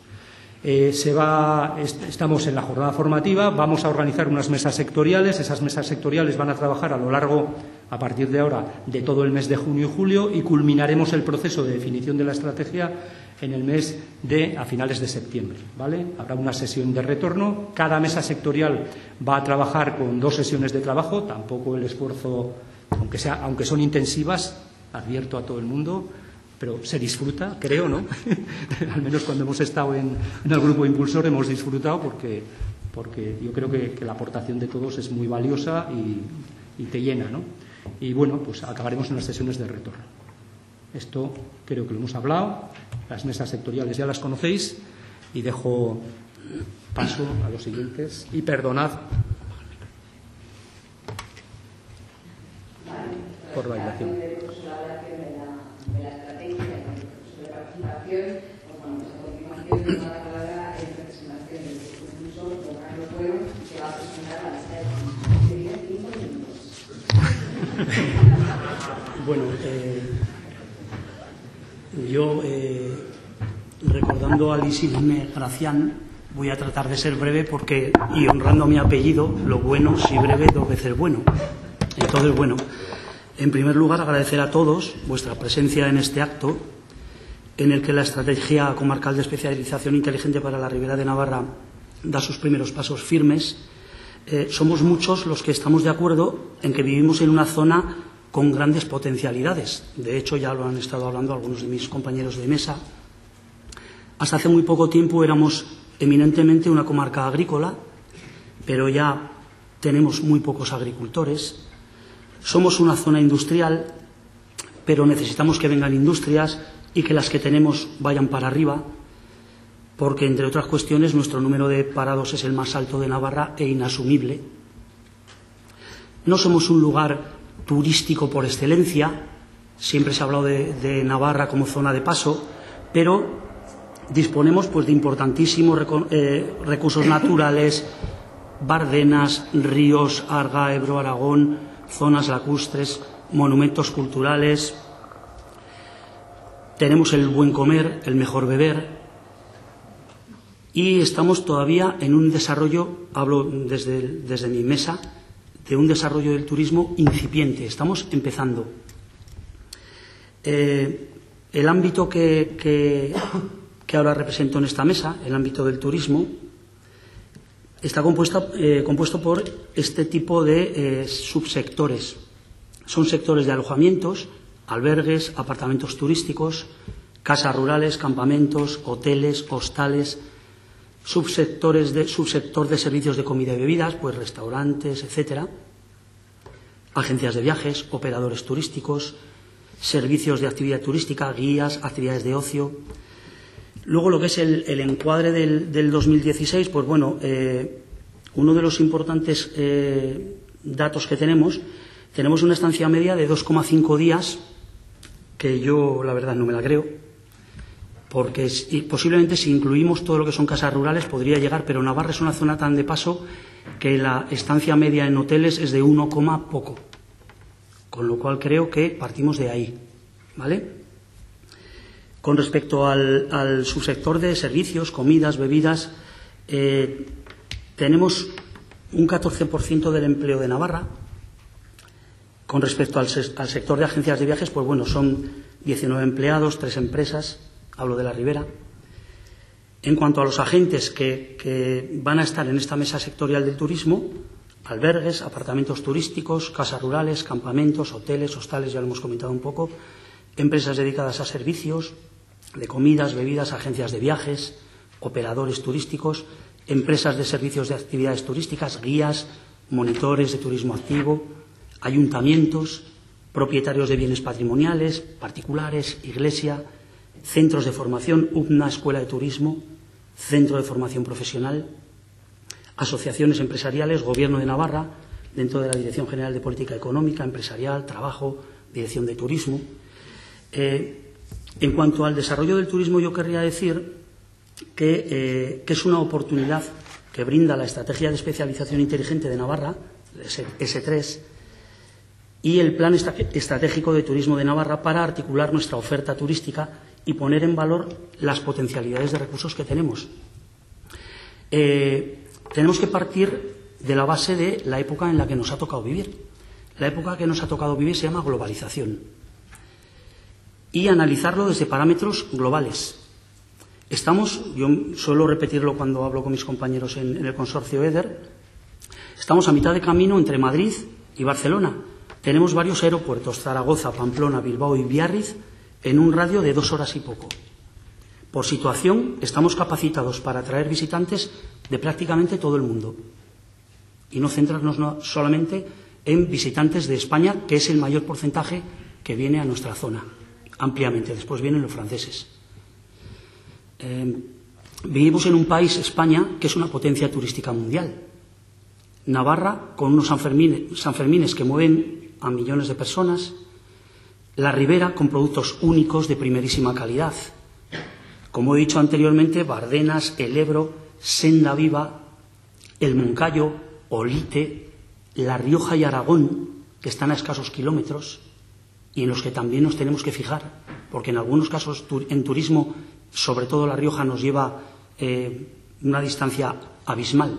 Estamos en la jornada formativa, vamos a organizar unas mesas sectoriales. Esas mesas sectoriales van a trabajar a lo largo, a partir de ahora, de todo el mes de junio y julio, y culminaremos el proceso de definición de la estrategia en el mes a finales de septiembre, ¿vale? Habrá una sesión de retorno. Cada mesa sectorial va a trabajar con 2 sesiones de trabajo. Tampoco el esfuerzo, aunque son intensivas, advierto a todo el mundo, pero se disfruta, creo, ¿no? Al menos cuando hemos estado en el grupo impulsor hemos disfrutado porque yo creo que la aportación de todos es muy valiosa y te llena, ¿no? Y bueno, pues acabaremos en las sesiones de retorno. Esto creo que lo hemos hablado. Las mesas sectoriales ya las conocéis y dejo paso a los siguientes. Y perdonad por la dilación. Bueno, yo, recordando a Isidne Gracián, voy a tratar de ser breve y honrando mi apellido, lo bueno, si breve, 2 veces bueno. Entonces, bueno, en primer lugar, agradecer a todos vuestra presencia en este acto, en el que la Estrategia Comarcal de Especialización Inteligente para la Ribera de Navarra da sus primeros pasos firmes. Somos muchos los que estamos de acuerdo en que vivimos en una zona con grandes potencialidades. De hecho, ya lo han estado hablando algunos de mis compañeros de mesa. Hasta hace muy poco tiempo éramos eminentemente una comarca agrícola, pero ya tenemos muy pocos agricultores. Somos una zona industrial, pero necesitamos que vengan industrias y que las que tenemos vayan para arriba, porque, entre otras cuestiones, nuestro número de parados es el más alto de Navarra e inasumible. No somos un lugar turístico por excelencia, siempre se ha hablado de Navarra como zona de paso, pero disponemos pues de importantísimos recursos naturales, bardenas, ríos, Arga, Ebro, Aragón, zonas lacustres, monumentos culturales. Tenemos el buen comer, el mejor beber, y estamos todavía en un desarrollo, hablo desde mi mesa, de un desarrollo del turismo incipiente. Estamos empezando. El ámbito que ahora represento en esta mesa, el ámbito del turismo, está compuesto por este tipo de subsectores. Son sectores de alojamientos, albergues, apartamentos turísticos, casas rurales, campamentos, hoteles, hostales, subsector de servicios de comida y bebidas, pues restaurantes, etcétera, agencias de viajes, operadores turísticos, servicios de actividad turística, guías, actividades de ocio. Luego, lo que es el encuadre del 2016, pues bueno, uno de los importantes datos que tenemos una estancia media de 2,5 días, que yo, la verdad, no me la creo, porque posiblemente si incluimos todo lo que son casas rurales podría llegar, pero Navarra es una zona tan de paso que la estancia media en hoteles es de 1, poco, con lo cual creo que partimos de ahí, ¿vale? Con respecto al subsector de servicios, comidas, bebidas, tenemos un 14% del empleo de Navarra. Con respecto al sector de agencias de viajes, pues bueno, son 19 empleados, 3 empresas, hablo de la Ribera. En cuanto a los agentes que van a estar en esta mesa sectorial del turismo, albergues, apartamentos turísticos, casas rurales, campamentos, hoteles, hostales, ya lo hemos comentado un poco, empresas dedicadas a servicios de comidas, bebidas, agencias de viajes, operadores turísticos, empresas de servicios de actividades turísticas, guías, monitores de turismo activo, ayuntamientos, propietarios de bienes patrimoniales, particulares, iglesia, centros de formación, UPNA, Escuela de Turismo, Centro de Formación Profesional, asociaciones empresariales, Gobierno de Navarra, dentro de la Dirección General de Política Económica, Empresarial, Trabajo, Dirección de Turismo. En cuanto al desarrollo del turismo, yo querría decir que es una oportunidad que brinda la Estrategia de Especialización Inteligente de Navarra, S3, y el Plan Estratégico de Turismo de Navarra para articular nuestra oferta turística y poner en valor las potencialidades de recursos que tenemos. Tenemos que partir de la base de la época en la que nos ha tocado vivir. La época que nos ha tocado vivir se llama globalización. Y analizarlo desde parámetros globales. Yo suelo repetirlo cuando hablo con mis compañeros en el consorcio EDER, estamos a mitad de camino entre Madrid y Barcelona. Tenemos varios aeropuertos, Zaragoza, Pamplona, Bilbao y Biarritz, en un radio de 2 horas y poco. Por situación, estamos capacitados para atraer visitantes de prácticamente todo el mundo y no centrarnos solamente en visitantes de España, que es el mayor porcentaje que viene a nuestra zona, ampliamente. Después vienen los franceses. Vivimos en un país, España, que es una potencia turística mundial. Navarra, con unos Sanfermines que mueven a millones de personas. La Ribera, con productos únicos de primerísima calidad. Como he dicho anteriormente, Bardenas, el Ebro, Senda Viva, el Moncayo, Olite, La Rioja y Aragón, que están a escasos kilómetros y en los que también nos tenemos que fijar, porque en algunos casos en turismo, sobre todo La Rioja, nos lleva una distancia abismal.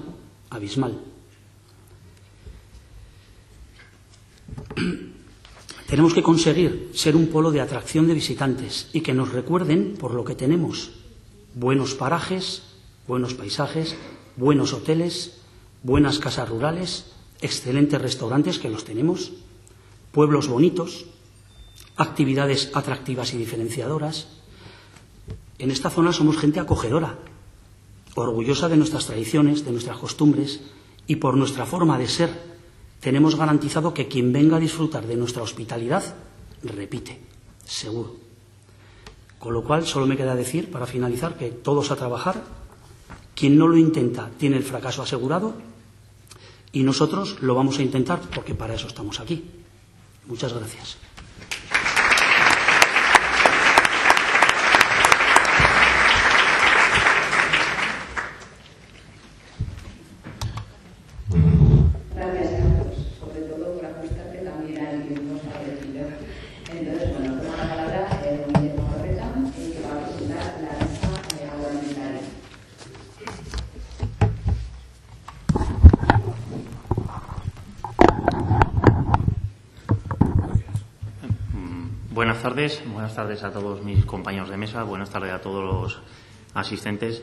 Tenemos que conseguir ser un polo de atracción de visitantes y que nos recuerden por lo que tenemos: buenos parajes, buenos paisajes, buenos hoteles, buenas casas rurales, excelentes restaurantes, que los tenemos, pueblos bonitos, actividades atractivas y diferenciadoras. En esta zona somos gente acogedora, orgullosa de nuestras tradiciones, de nuestras costumbres, y por nuestra forma de ser tenemos garantizado que quien venga a disfrutar de nuestra hospitalidad repite, seguro. Con lo cual, solo me queda decir, para finalizar, que todos a trabajar. Quien no lo intenta tiene el fracaso asegurado y nosotros lo vamos a intentar, porque para eso estamos aquí. Muchas gracias. Buenas tardes a todos mis compañeros de mesa, buenas tardes a todos los asistentes.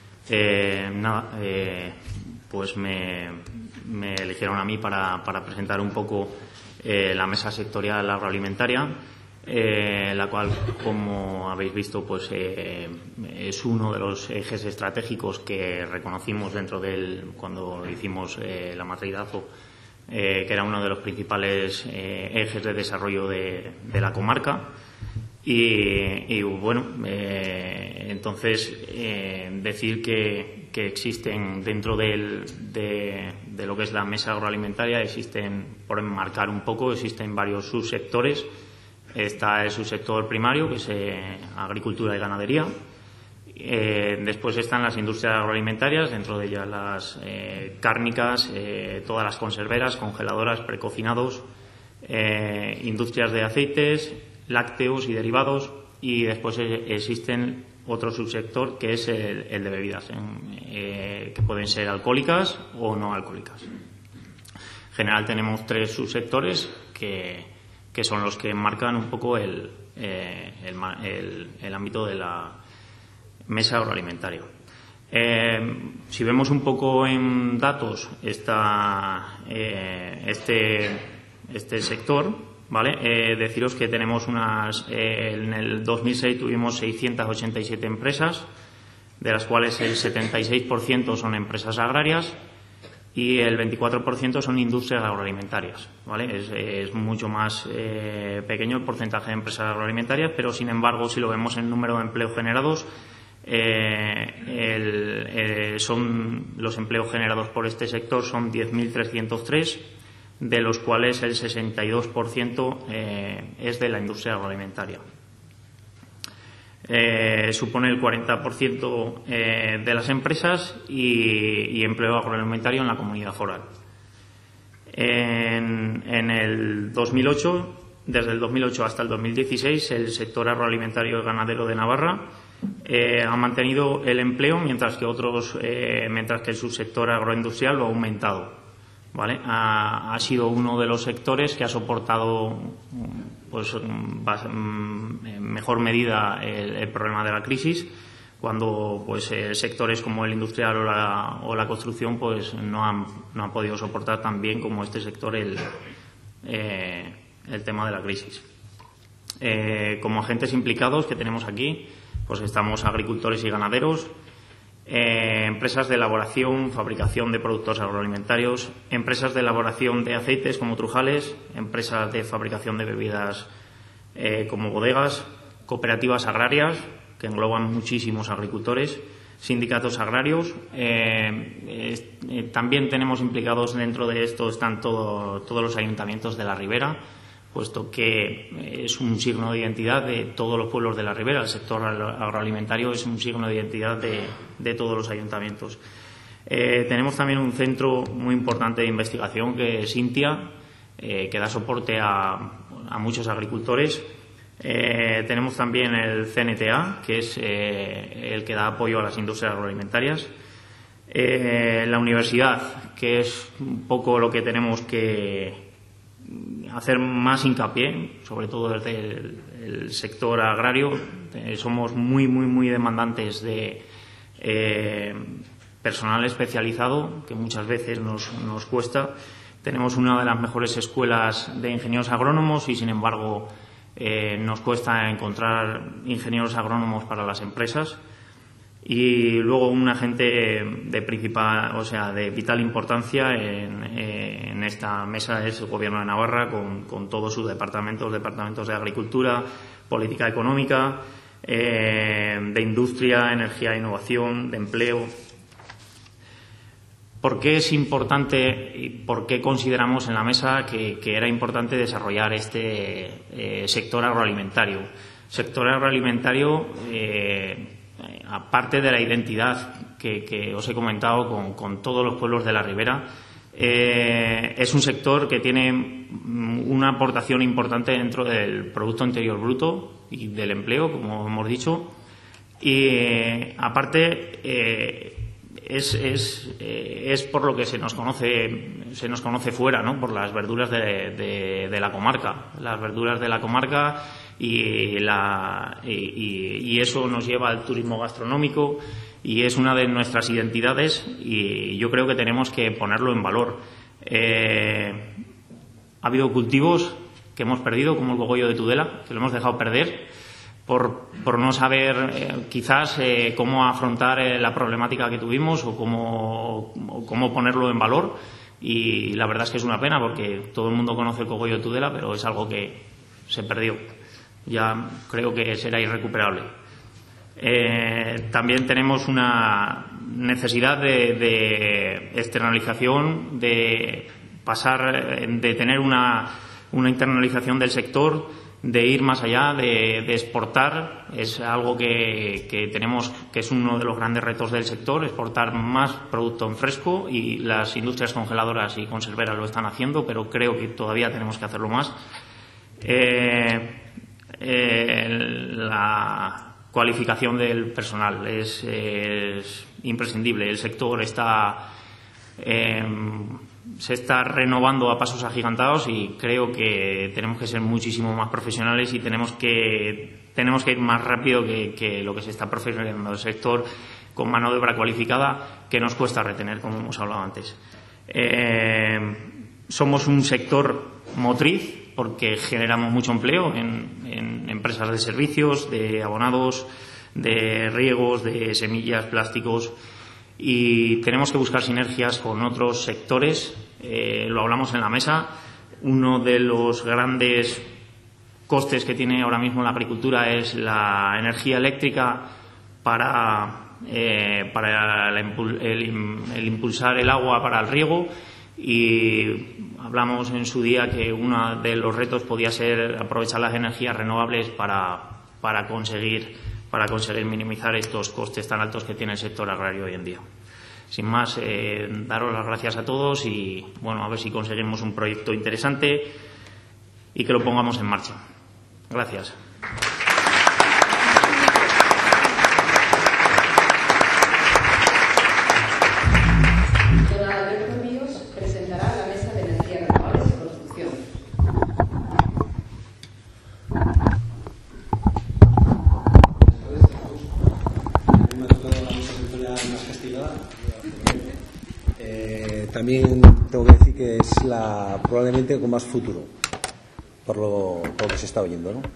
Pues me eligieron a mí para presentar un poco la mesa sectorial agroalimentaria. la cual, como habéis visto, pues es uno de los ejes estratégicos que reconocimos cuando hicimos la matrizazo, que era uno de los principales ejes de desarrollo de la comarca. Y bueno, entonces decir que existen dentro de lo que es la mesa agroalimentaria, por enmarcar un poco, existen varios subsectores. Está el subsector primario, que es agricultura y ganadería. Después están las industrias agroalimentarias, dentro de ellas las cárnicas, todas las conserveras, congeladoras, precocinados, industrias de aceites, lácteos y derivados, y después existen otro subsector que es el de bebidas, que pueden ser alcohólicas o no alcohólicas. En general tenemos 3 subsectores que son los que marcan un poco el ámbito de la mesa agroalimentaria. Si vemos un poco en datos este sector, ¿vale? Deciros que tenemos en el 2006 tuvimos 687 empresas, de las cuales el 76% son empresas agrarias y el 24% son industrias agroalimentarias, ¿vale? Es mucho más pequeño el porcentaje de empresas agroalimentarias, pero sin embargo, si lo vemos en número de empleos generados, los empleos generados por este sector son 10.303, de los cuales el 62% es de la industria agroalimentaria. Supone el 40% de las empresas y empleo agroalimentario en la comunidad foral. En el 2008, desde el 2008 hasta el 2016, el sector agroalimentario y ganadero de Navarra ha mantenido el empleo, mientras que el subsector agroindustrial lo ha aumentado, ¿vale? Ha sido uno de los sectores que ha soportado, pues, en mejor medida el problema de la crisis, cuando pues sectores como el industrial o la construcción pues no han podido soportar tan bien como este sector el tema de la crisis. Como agentes implicados que tenemos aquí, pues estamos agricultores y ganaderos, empresas de elaboración, fabricación de productos agroalimentarios, empresas de elaboración de aceites como Trujales, empresas de fabricación de bebidas como bodegas, cooperativas agrarias que engloban muchísimos agricultores, sindicatos agrarios. También tenemos implicados dentro de esto, están todos los ayuntamientos de la Ribera, puesto que es un signo de identidad de todos los pueblos de la Ribera. El sector agroalimentario es un signo de identidad de todos los ayuntamientos. Tenemos también un centro muy importante de investigación que es INTIA, que da soporte a muchos agricultores. Tenemos también el CNTA, que es el que da apoyo a las industrias agroalimentarias. La universidad, que es un poco lo que tenemos que hacer más hincapié, sobre todo desde el sector agrario. Somos muy demandantes de personal especializado, que muchas veces nos cuesta. Tenemos una de las mejores escuelas de ingenieros agrónomos y, sin embargo, nos cuesta encontrar ingenieros agrónomos para las empresas. Y luego un agente de vital importancia en esta mesa es el Gobierno de Navarra, con todos sus departamentos de Agricultura, Política Económica, de Industria, Energía e Innovación, de Empleo. ¿Por qué es importante y por qué consideramos en la mesa que era importante desarrollar este sector agroalimentario? Sector agroalimentario, aparte de la identidad que os he comentado con todos los pueblos de la Ribera, es un sector que tiene una aportación importante dentro del Producto Interior Bruto y del empleo, como hemos dicho, y aparte es por lo que se nos conoce fuera, ¿no? Por las verduras de la comarca. Las verduras de la comarca y eso nos lleva al turismo gastronómico y es una de nuestras identidades y yo creo que tenemos que ponerlo en valor. Ha habido cultivos que hemos perdido, como el cogollo de Tudela, que lo hemos dejado perder por no saber quizás cómo afrontar la problemática que tuvimos o cómo ponerlo en valor. Y la verdad es que es una pena porque todo el mundo conoce el cogollo de Tudela, pero es algo que se perdió. Ya creo que será irrecuperable. También tenemos una necesidad de externalización, de pasar, de tener una internalización del sector, de ir más allá, de exportar. Es algo que tenemos, que es uno de los grandes retos del sector, exportar más producto en fresco, y las industrias congeladoras y conserveras lo están haciendo, pero creo que todavía tenemos que hacerlo más. La cualificación del personal es imprescindible. El sector se está renovando a pasos agigantados y creo que tenemos que ser muchísimo más profesionales y tenemos que ir más rápido que lo que se está profesionalizando el sector, con mano de obra cualificada, que nos cuesta retener, como hemos hablado antes. Somos un sector motriz porque generamos mucho empleo en empresas de servicios, de abonados, de riegos, de semillas, plásticos, y tenemos que buscar sinergias con otros sectores. Lo hablamos en la mesa. Uno de los grandes costes que tiene ahora mismo la agricultura es la energía eléctrica para el impulsar el agua para el riego, y hablamos en su día que uno de los retos podía ser aprovechar las energías renovables para conseguir minimizar estos costes tan altos que tiene el sector agrario hoy en día. Sin más, daros las gracias a todos y, bueno, a ver si conseguimos un proyecto interesante y que lo pongamos en marcha. Gracias. Don Alberto Ríos presentará la mesa de energías renovables y construcción. También tengo que decir que es probablemente con más futuro, por lo que se está oyendo, ¿no?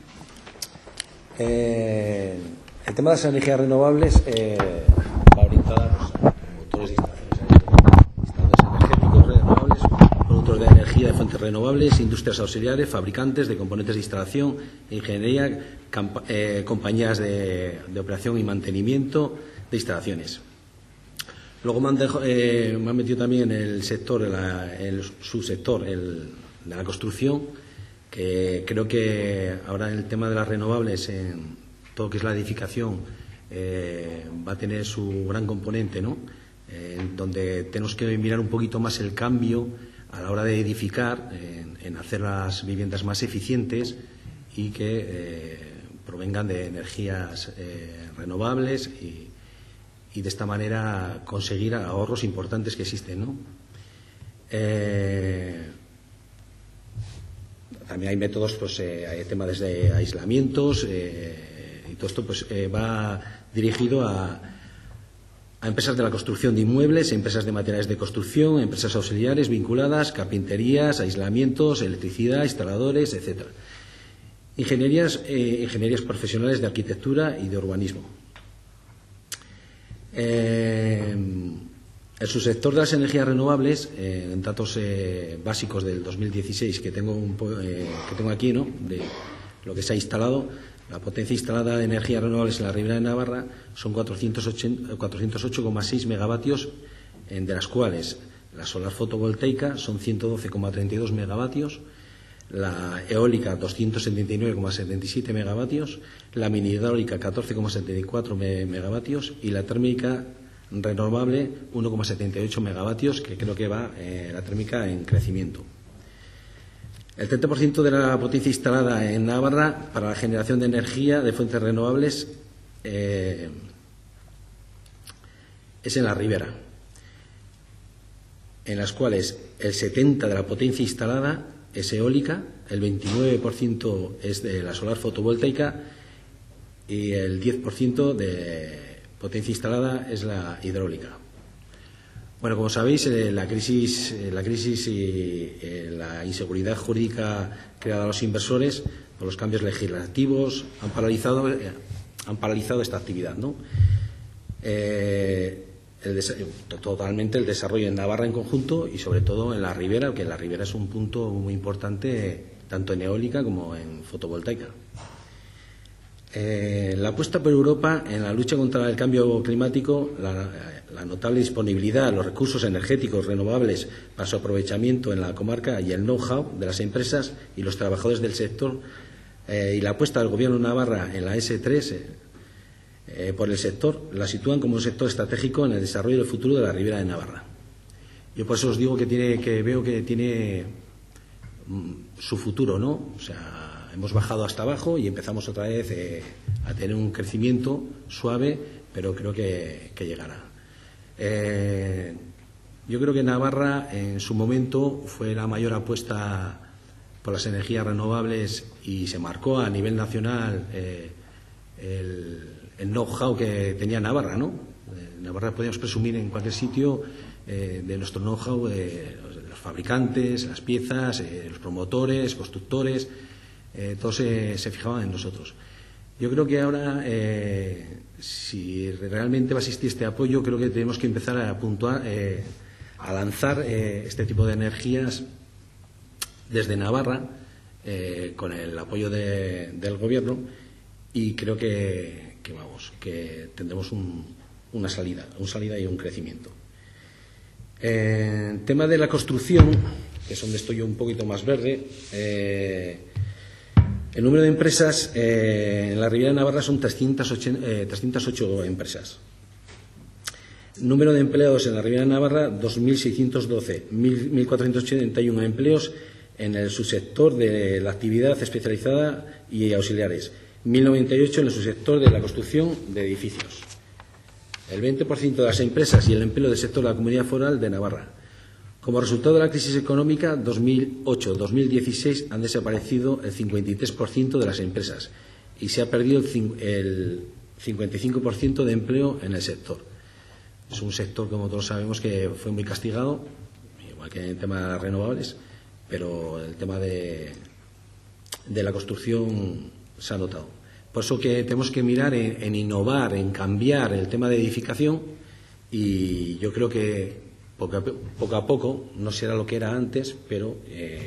El tema de las energías renovables va orientada a motores de instaladores energéticos renovables, productores de energía de fuentes renovables, industrias auxiliares, fabricantes de componentes de instalación, ingeniería, compañías de operación y mantenimiento de instalaciones. Luego me han metido también el sector, el subsector de la construcción, que creo que ahora en el tema de las renovables, en todo lo que es la edificación, va a tener su gran componente, ¿no? Donde tenemos que mirar un poquito más el cambio a la hora de edificar, en hacer las viviendas más eficientes y que provengan de energías renovables y de esta manera conseguir ahorros importantes que existen, ¿no? También hay métodos, pues hay temas desde aislamientos y todo esto pues va dirigido a empresas de la construcción de inmuebles, empresas de materiales de construcción, empresas auxiliares vinculadas, carpinterías, aislamientos, electricidad, instaladores, etcétera. Ingenierías profesionales de arquitectura y de urbanismo. El subsector de las energías renovables, en datos básicos del 2016 que tengo aquí, ¿no?, de lo que se ha instalado, la potencia instalada de energías renovables en la Ribera de Navarra son 408,6 megavatios, de las cuales la solar fotovoltaica son 112,32 megavatios, la eólica 279,77 megavatios, la mini hidráulica 14,74 megavatios y la térmica renovable 1,78 megavatios, que creo que va la térmica en crecimiento. El 30% de la potencia instalada en Navarra para la generación de energía de fuentes renovables es en la Ribera, en las cuales el 70% de la potencia instalada es eólica, el 29% es de la solar fotovoltaica y el 10% de potencia instalada es la hidráulica. Bueno, como sabéis, la crisis y la inseguridad jurídica creada a los inversores por los cambios legislativos han paralizado esta actividad, ¿no? Totalmente el desarrollo en Navarra en conjunto y sobre todo en la Ribera, que la Ribera es un punto muy importante tanto en eólica como en fotovoltaica. La apuesta por Europa en la lucha contra el cambio climático, la notable disponibilidad de los recursos energéticos renovables para su aprovechamiento en la comarca y el know-how de las empresas y los trabajadores del sector y la apuesta del Gobierno de Navarra en la S3 por el sector la sitúan como un sector estratégico en el desarrollo del futuro de la Ribera de Navarra. Yo por eso os digo que veo que tiene su futuro, ¿no? O sea, hemos bajado hasta abajo y empezamos otra vez a tener un crecimiento suave, pero creo que llegará. Yo creo que Navarra en su momento fue la mayor apuesta por las energías renovables y se marcó a nivel nacional el know-how que tenía Navarra, ¿no? Navarra podíamos presumir en cualquier sitio de nuestro know-how de los fabricantes, las piezas, los promotores, constructores, todos se fijaban en nosotros. Yo creo que ahora, si realmente va a existir este apoyo, creo que tenemos que empezar a puntuar, a lanzar este tipo de energías desde Navarra, con el apoyo del Gobierno, y creo que tendremos una salida y un crecimiento. El tema de la construcción, que es donde estoy yo un poquito más verde, el número de empresas en la Ribera de Navarra son 308 empresas. Número de empleados en la Ribera de Navarra, 2.612, 1.481 empleos en el subsector de la actividad especializada y auxiliares, 1.098 en el subsector de la construcción de edificios. El 20% de las empresas y el empleo del sector de la Comunidad Foral de Navarra. Como resultado de la crisis económica, 2008-2016 han desaparecido el 53% de las empresas y se ha perdido el 55% de empleo en el sector. Es un sector, como todos sabemos, que fue muy castigado, igual que en el tema de las renovables, pero el tema de la construcción se ha notado. Por eso que tenemos que mirar en innovar, en cambiar el tema de edificación, y yo creo que poco a poco, no será lo que era antes, pero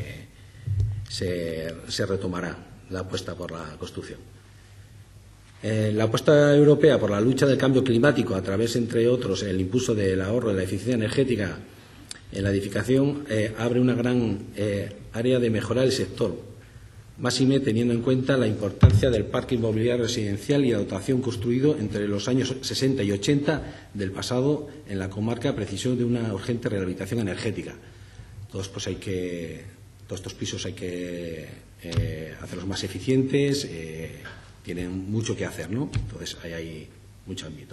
se retomará la apuesta por la construcción. La apuesta europea por la lucha del cambio climático a través, entre otros, el impulso del ahorro y la eficiencia energética en la edificación abre una gran área de mejorar el sector, máxime teniendo en cuenta la importancia del parque inmobiliario residencial y la dotación construido entre los años 60 y 80 del pasado en la comarca, precisión de una urgente rehabilitación energética. Todos estos pisos hay que hacerlos más eficientes, tienen mucho que hacer, ¿no? Entonces ahí hay mucho ámbito.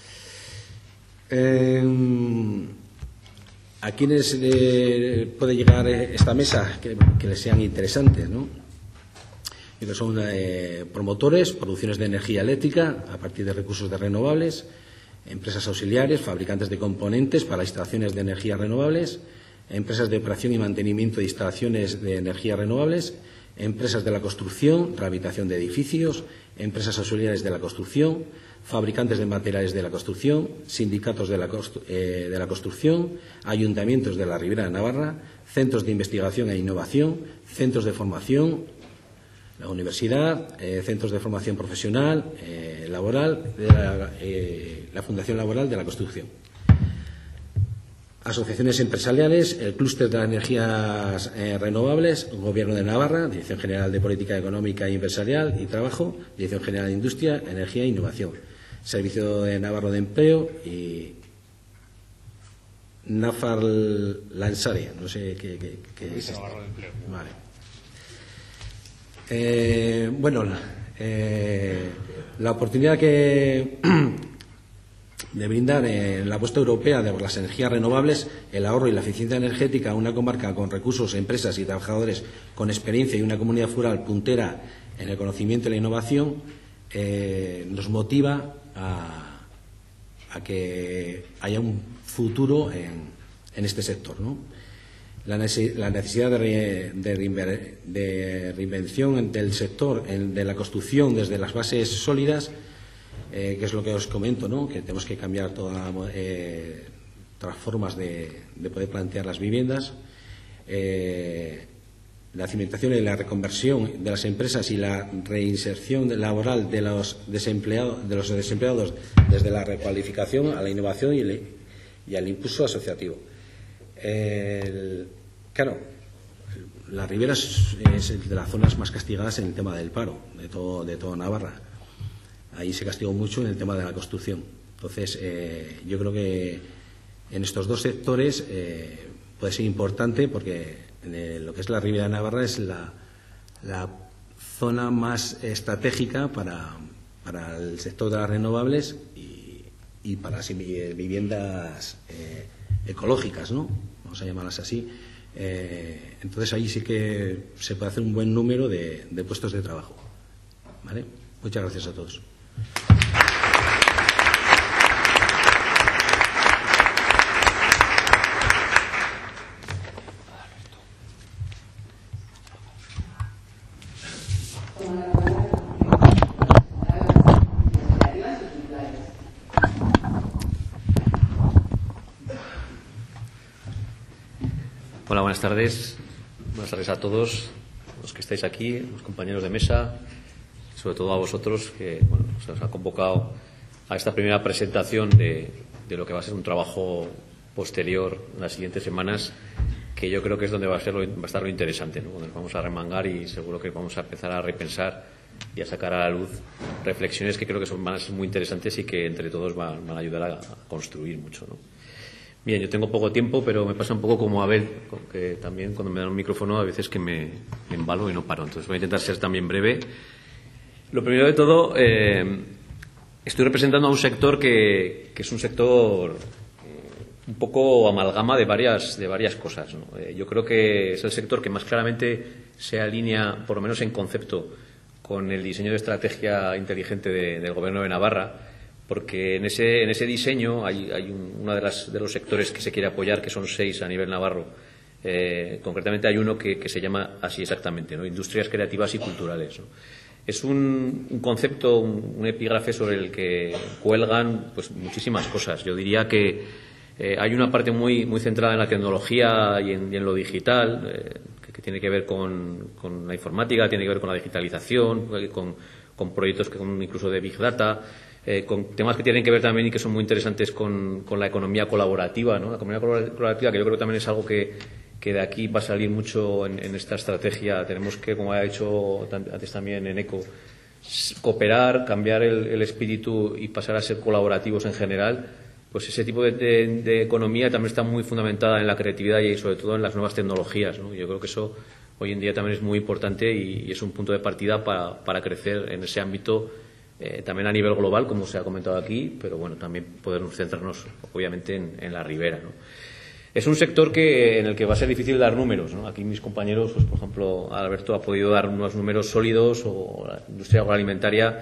¿A quiénes puede llegar esta mesa que les sean interesantes, ¿no? Y que son promotores, producciones de energía eléctrica a partir de recursos de renovables, empresas auxiliares, fabricantes de componentes para instalaciones de energías renovables, empresas de operación y mantenimiento de instalaciones de energías renovables, empresas de la construcción, rehabilitación de edificios, empresas auxiliares de la construcción, fabricantes de materiales de la construcción, sindicatos de la construcción, ayuntamientos de la Ribera de Navarra, centros de investigación e innovación, centros de formación, la universidad, centros de formación profesional, laboral, la Fundación Laboral de la Construcción. Asociaciones empresariales, el Clúster de las Energías Renovables, Gobierno de Navarra, Dirección General de Política Económica y Empresarial y Trabajo, Dirección General de Industria, Energía e Innovación, Servicio de Navarro de Empleo y Nafar Lansare, no sé qué es. Navarro de Empleo. Vale. La oportunidad de brindar la apuesta europea de las energías renovables, el ahorro y la eficiencia energética a una comarca con recursos, empresas y trabajadores con experiencia y una comunidad foral puntera en el conocimiento y la innovación nos motiva a haya un futuro en este sector, ¿no? La necesidad de reinvención del sector, de la construcción desde las bases sólidas, que es lo que os comento, ¿no? Que tenemos que cambiar todas las formas de poder plantear las viviendas. La cimentación y la reconversión de las empresas y la reinserción laboral de los desempleados desde la recualificación a la innovación y al impulso asociativo. Claro, la Ribera es de las zonas más castigadas en el tema del paro de toda Navarra. Ahí se castigó mucho en el tema de la construcción. Entonces, yo creo que en estos dos sectores puede ser importante, porque lo que es la Ribera de Navarra es la zona más estratégica para el sector de las renovables y para las viviendas ecológicas, ¿no? Vamos a llamarlas así. Entonces ahí sí que se puede hacer un buen número de puestos de trabajo. ¿Vale? Muchas gracias a todos. Hola, buenas tardes. Buenas tardes a todos los que estáis aquí, los compañeros de mesa, sobre todo a vosotros que se os ha convocado a esta primera presentación de lo que va a ser un trabajo posterior en las siguientes semanas, que yo creo que es donde va a estar lo interesante, ¿no? Donde nos vamos a remangar y seguro que vamos a empezar a repensar y a sacar a la luz reflexiones que creo que van a ser muy interesantes y que entre todos van a ayudar a construir mucho, ¿no? Bien, yo tengo poco tiempo, pero me pasa un poco como a Abel, que también cuando me dan un micrófono a veces que me embalo y no paro. Entonces voy a intentar ser también breve. Lo primero de todo, estoy representando a un sector que es un sector un poco amalgama de varias cosas, ¿no? Yo creo que es el sector que más claramente se alinea, por lo menos en concepto, con el diseño de estrategia inteligente del Gobierno de Navarra, porque en ese diseño hay uno de los sectores que se quiere apoyar, que son 6 a nivel navarro. Concretamente hay uno que se llama así exactamente, ¿no? Industrias creativas y culturales, ¿no? Es un concepto, un epígrafe sobre el que cuelgan pues muchísimas cosas. Yo diría que hay una parte muy centrada en la tecnología y en lo digital, que tiene que ver con la informática, tiene que ver con la digitalización, con proyectos incluso de Big Data, con temas que tienen que ver también y que son muy interesantes con la economía colaborativa, ¿no? La economía colaborativa, que yo creo que también es algo que de aquí va a salir mucho en esta estrategia. Tenemos que, como ha hecho antes también en ECO, cooperar, cambiar el espíritu y pasar a ser colaborativos en general. Pues ese tipo de economía también está muy fundamentada en la creatividad y sobre todo en las nuevas tecnologías, ¿no? Yo creo que eso hoy en día también es muy importante y es un punto de partida para crecer en ese ámbito, también a nivel global, como se ha comentado aquí, pero bueno, también podernos centrarnos obviamente en la Ribera, ¿no? Es un sector en el que va a ser difícil dar números, ¿no? Aquí mis compañeros, pues, por ejemplo, Alberto ha podido dar unos números sólidos, o la industria agroalimentaria,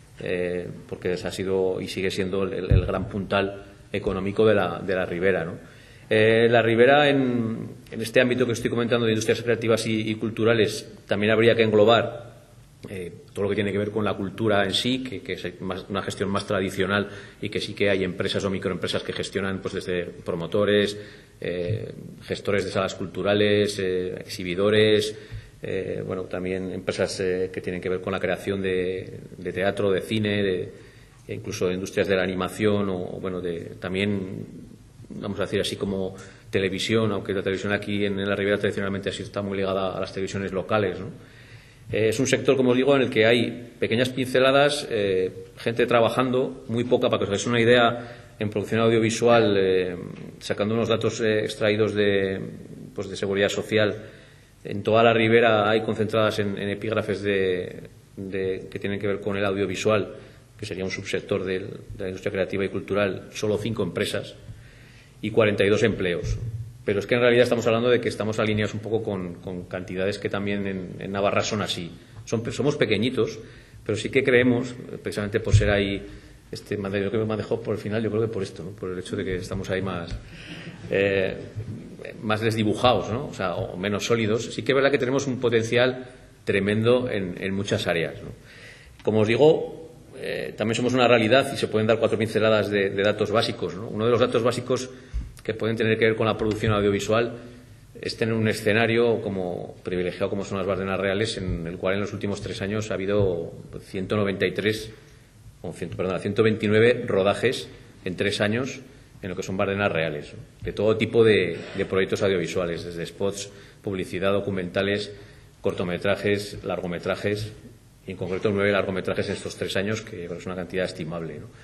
porque ha sido y sigue siendo el gran puntal económico de la Ribera, ¿no? La Ribera, en este ámbito que estoy comentando de industrias creativas y culturales, también habría que englobar todo lo que tiene que ver con la cultura en sí, que es una gestión más tradicional y que sí que hay empresas o microempresas que gestionan, pues, desde promotores, gestores de salas culturales, exhibidores, bueno, también empresas que tienen que ver con la creación de teatro, de cine, e incluso de industrias de la animación o bueno, también, vamos a decir así, como televisión, aunque la televisión aquí en la Ribera tradicionalmente está muy ligada a las televisiones locales, ¿no? Es un sector, como os digo, en el que hay pequeñas pinceladas, gente trabajando, muy poca, para que os hagáis una idea, en producción audiovisual, sacando unos datos extraídos de seguridad social. En toda la Ribera hay concentradas en epígrafes que tienen que ver con el audiovisual, que sería un subsector de la industria creativa y cultural, solo 5 empresas y 42 empleos. Pero es que en realidad estamos hablando de que estamos alineados un poco con cantidades que también en Navarra son así. Somos pequeñitos, pero sí que creemos, precisamente por ser ahí este material que me ha dejado por el final, yo creo que por esto, ¿no? Por el hecho de que estamos ahí más desdibujados, ¿no? O sea, o menos sólidos. Sí que es verdad que tenemos un potencial tremendo en muchas áreas, ¿no? Como os digo, también somos una realidad y se pueden dar 4 pinceladas de datos básicos, ¿no? Uno de los datos básicos que pueden tener que ver con la producción audiovisual es tener un escenario como privilegiado como son las Bardenas Reales, en el cual en los últimos 3 años ha habido 129 rodajes en 3 años en lo que son Bardenas Reales, ¿no? De todo tipo de proyectos audiovisuales, desde spots, publicidad, documentales, cortometrajes, largometrajes, y en concreto 9 largometrajes en estos 3 años, que es una cantidad estimable, ¿no?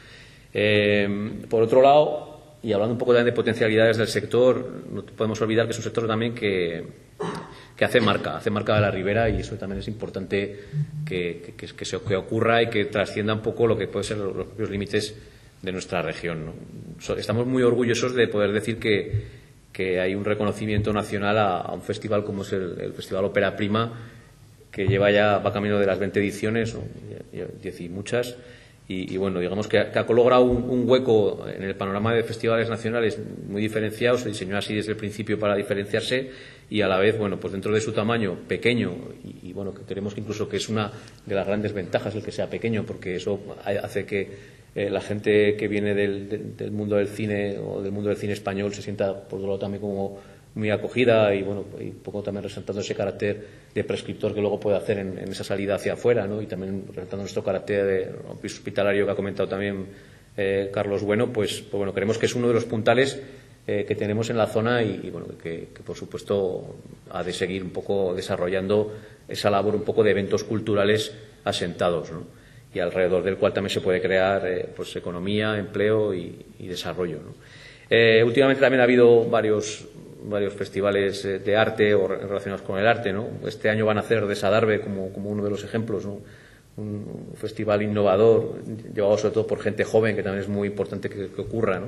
Por otro lado, y hablando un poco también de potencialidades del sector, no podemos olvidar que es un sector también que hace marca de la Ribera, y eso también es importante que ocurra y que trascienda un poco lo que pueden ser los propios límites de nuestra región, ¿no? Estamos muy orgullosos de poder decir que hay un reconocimiento nacional a un festival como es el Festival Ópera Prima, que va camino de las 20 ediciones, ¿no? 10 y muchas. Y bueno, digamos que ha logrado un hueco en el panorama de festivales nacionales muy diferenciado. Se diseñó así desde el principio para diferenciarse, y a la vez, bueno, pues dentro de su tamaño pequeño, y bueno, que creemos que incluso que es una de las grandes ventajas el que sea pequeño, porque eso hace que la gente que viene del mundo del cine o del mundo del cine español se sienta, por otro lado, también como muy acogida, y bueno, y un poco también resaltando ese carácter de prescriptor que luego puede hacer en esa salida hacia afuera, ¿no? Y también resaltando nuestro carácter de hospitalario que ha comentado también Carlos Bueno, pues bueno, creemos que es uno de los puntales que tenemos en la zona, y bueno, que por supuesto ha de seguir un poco desarrollando esa labor un poco de eventos culturales asentados, ¿no? Y alrededor del cual también se puede crear pues economía, empleo y desarrollo, ¿no? Últimamente también ha habido varios festivales de arte o relacionados con el arte, ¿no? Este año van a hacer de Sadarbe como uno de los ejemplos, ¿no? Un festival innovador, llevado sobre todo por gente joven, que también es muy importante que ocurra, ¿no?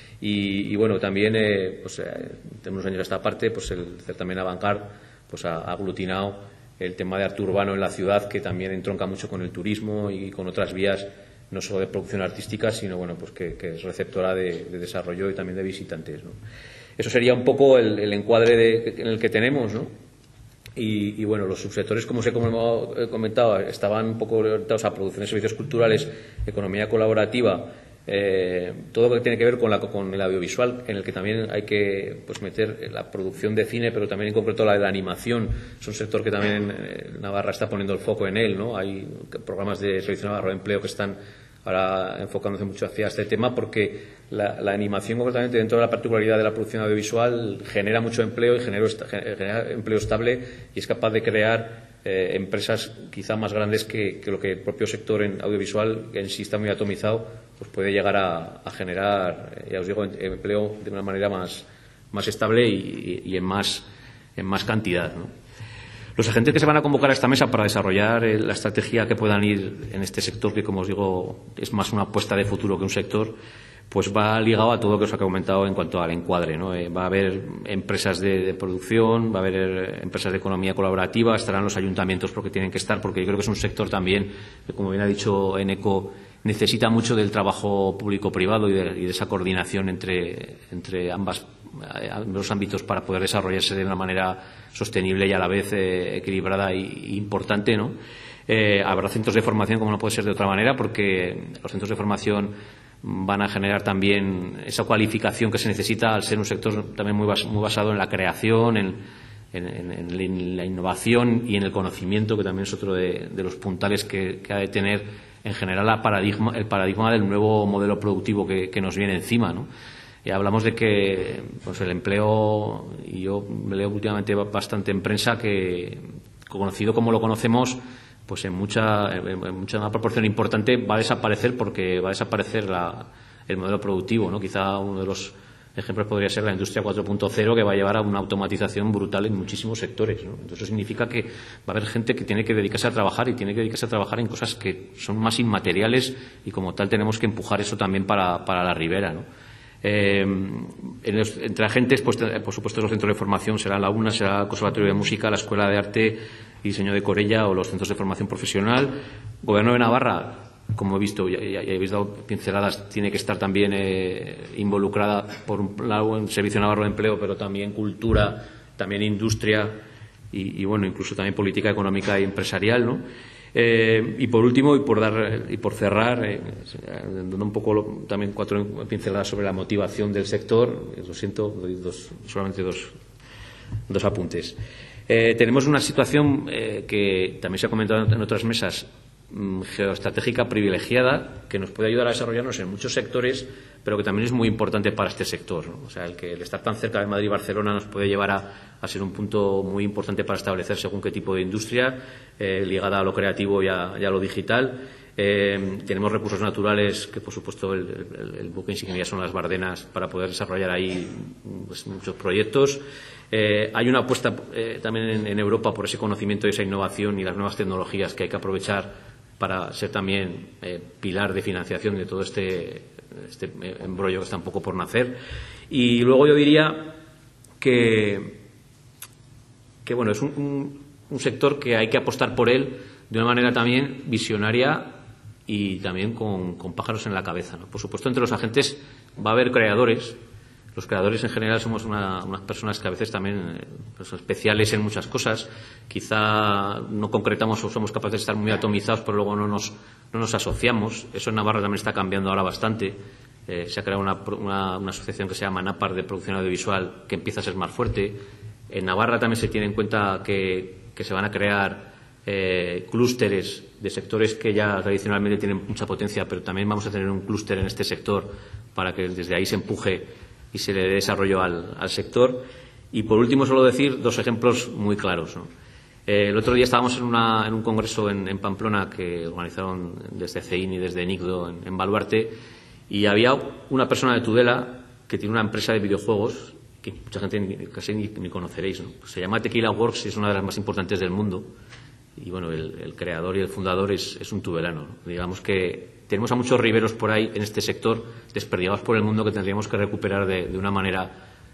Y bueno, también de unos años a esta parte, pues el certamen Avantcard pues ha aglutinado el tema de arte urbano en la ciudad, que también entronca mucho con el turismo y con otras vías, no solo de producción artística, sino bueno, pues que es receptora de desarrollo y también de visitantes, ¿no? Eso sería un poco el encuadre en el que tenemos, ¿no? Y bueno, los subsectores, como os he comentado, estaban un poco orientados a producción de servicios culturales, economía colaborativa, todo lo que tiene que ver con el audiovisual, en el que también hay que pues meter la producción de cine, pero también en concreto la de la animación. Es un sector que también Navarra está poniendo el foco en él, ¿no? Hay programas de Servicio Navarro de Empleo que están ahora enfocándose mucho hacia este tema, porque la animación, concretamente dentro de la particularidad de la producción audiovisual, genera mucho empleo y genera empleo estable, y es capaz de crear empresas quizá más grandes que lo que el propio sector en audiovisual, que en sí está muy atomizado, pues puede llegar a generar, ya os digo, empleo de una manera más estable y en más cantidad, ¿no? Los agentes que se van a convocar a esta mesa para desarrollar la estrategia que puedan ir en este sector, que como os digo es más una apuesta de futuro que un sector, pues va ligado a todo lo que os he comentado en cuanto al encuadre, ¿no? Va a haber empresas de producción, va a haber empresas de economía colaborativa, estarán los ayuntamientos porque tienen que estar, porque yo creo que es un sector también que, como bien ha dicho Eneco, necesita mucho del trabajo público-privado y de esa coordinación entre ambos ámbitos para poder desarrollarse de una manera sostenible y a la vez equilibrada e importante, ¿no? Habrá centros de formación, como no puede ser de otra manera, porque los centros de formación van a generar también esa cualificación que se necesita al ser un sector también muy basado en la creación, en la innovación y en el conocimiento, que también es otro de los puntales que ha de tener en general el paradigma del nuevo modelo productivo que nos viene encima, ¿no? Y hablamos de que pues el empleo, y yo me leo últimamente bastante en prensa, que conocido como lo conocemos, pues en una proporción importante va a desaparecer, porque va a desaparecer el modelo productivo, ¿no? Quizá uno de los ejemplos podría ser la industria 4.0, que va a llevar a una automatización brutal en muchísimos sectores, ¿no? Entonces eso significa que va a haber gente que tiene que dedicarse a trabajar, y tiene que dedicarse a trabajar en cosas que son más inmateriales, y como tal tenemos que empujar eso también para la Ribera, ¿no? Entre agentes, pues por supuesto los centros de formación serán la UNA, será el Conservatorio de Música, la Escuela de Arte y Diseño de Corella o los centros de formación profesional. Gobierno de Navarra, como he visto, ya habéis dado pinceladas, tiene que estar también involucrada, por un lado, en Servicio Navarro de Empleo, pero también cultura, también industria y bueno, incluso también política económica y empresarial, ¿no? Y por último, y por cerrar, dando un poco también 4 pinceladas sobre la motivación del sector, lo siento, doy solamente dos apuntes. Tenemos una situación que también se ha comentado en otras mesas, geoestratégica privilegiada, que nos puede ayudar a desarrollarnos en muchos sectores, pero que también es muy importante para este sector, ¿no? O sea, el estar tan cerca de Madrid y Barcelona nos puede llevar a ser un punto muy importante para establecer según qué tipo de industria, ligada a lo creativo y a lo digital. Tenemos recursos naturales que, por supuesto, el buque insignia son las Bardenas para poder desarrollar ahí pues, muchos proyectos. Hay una apuesta también en Europa por ese conocimiento y esa innovación y las nuevas tecnologías que hay que aprovechar para ser también pilar de financiación de todo este embrollo que está un poco por nacer. Y luego yo diría que bueno, es un sector que hay que apostar por él de una manera también visionaria y también con pájaros en la cabeza, ¿no? Por supuesto, entre los agentes va a haber creadores. Los creadores en general somos unas personas que a veces también pues, especiales en muchas cosas. Quizá no concretamos o somos capaces de estar muy atomizados, pero luego no nos asociamos. Eso en Navarra también está cambiando ahora bastante. Se ha creado una asociación que se llama NAPAR de Producción Audiovisual, que empieza a ser más fuerte. En Navarra también se tiene en cuenta que se van a crear clústeres de sectores que ya tradicionalmente tienen mucha potencia, pero también vamos a tener un clúster en este sector para que desde ahí se empuje y se le dé desarrollo al sector. Y por último, solo decir 2 ejemplos muy claros, ¿no? El otro día estábamos en un congreso en Pamplona que organizaron desde CEIN y desde NICDO en Baluarte, y había una persona de Tudela que tiene una empresa de videojuegos que mucha gente casi ni conoceréis, ¿no? Se llama Tequila Works y es una de las más importantes del mundo. Y bueno, el creador y el fundador es un tudelano, ¿no? Digamos que tenemos a muchos riberos por ahí en este sector desperdigados por el mundo que tendríamos que recuperar de una manera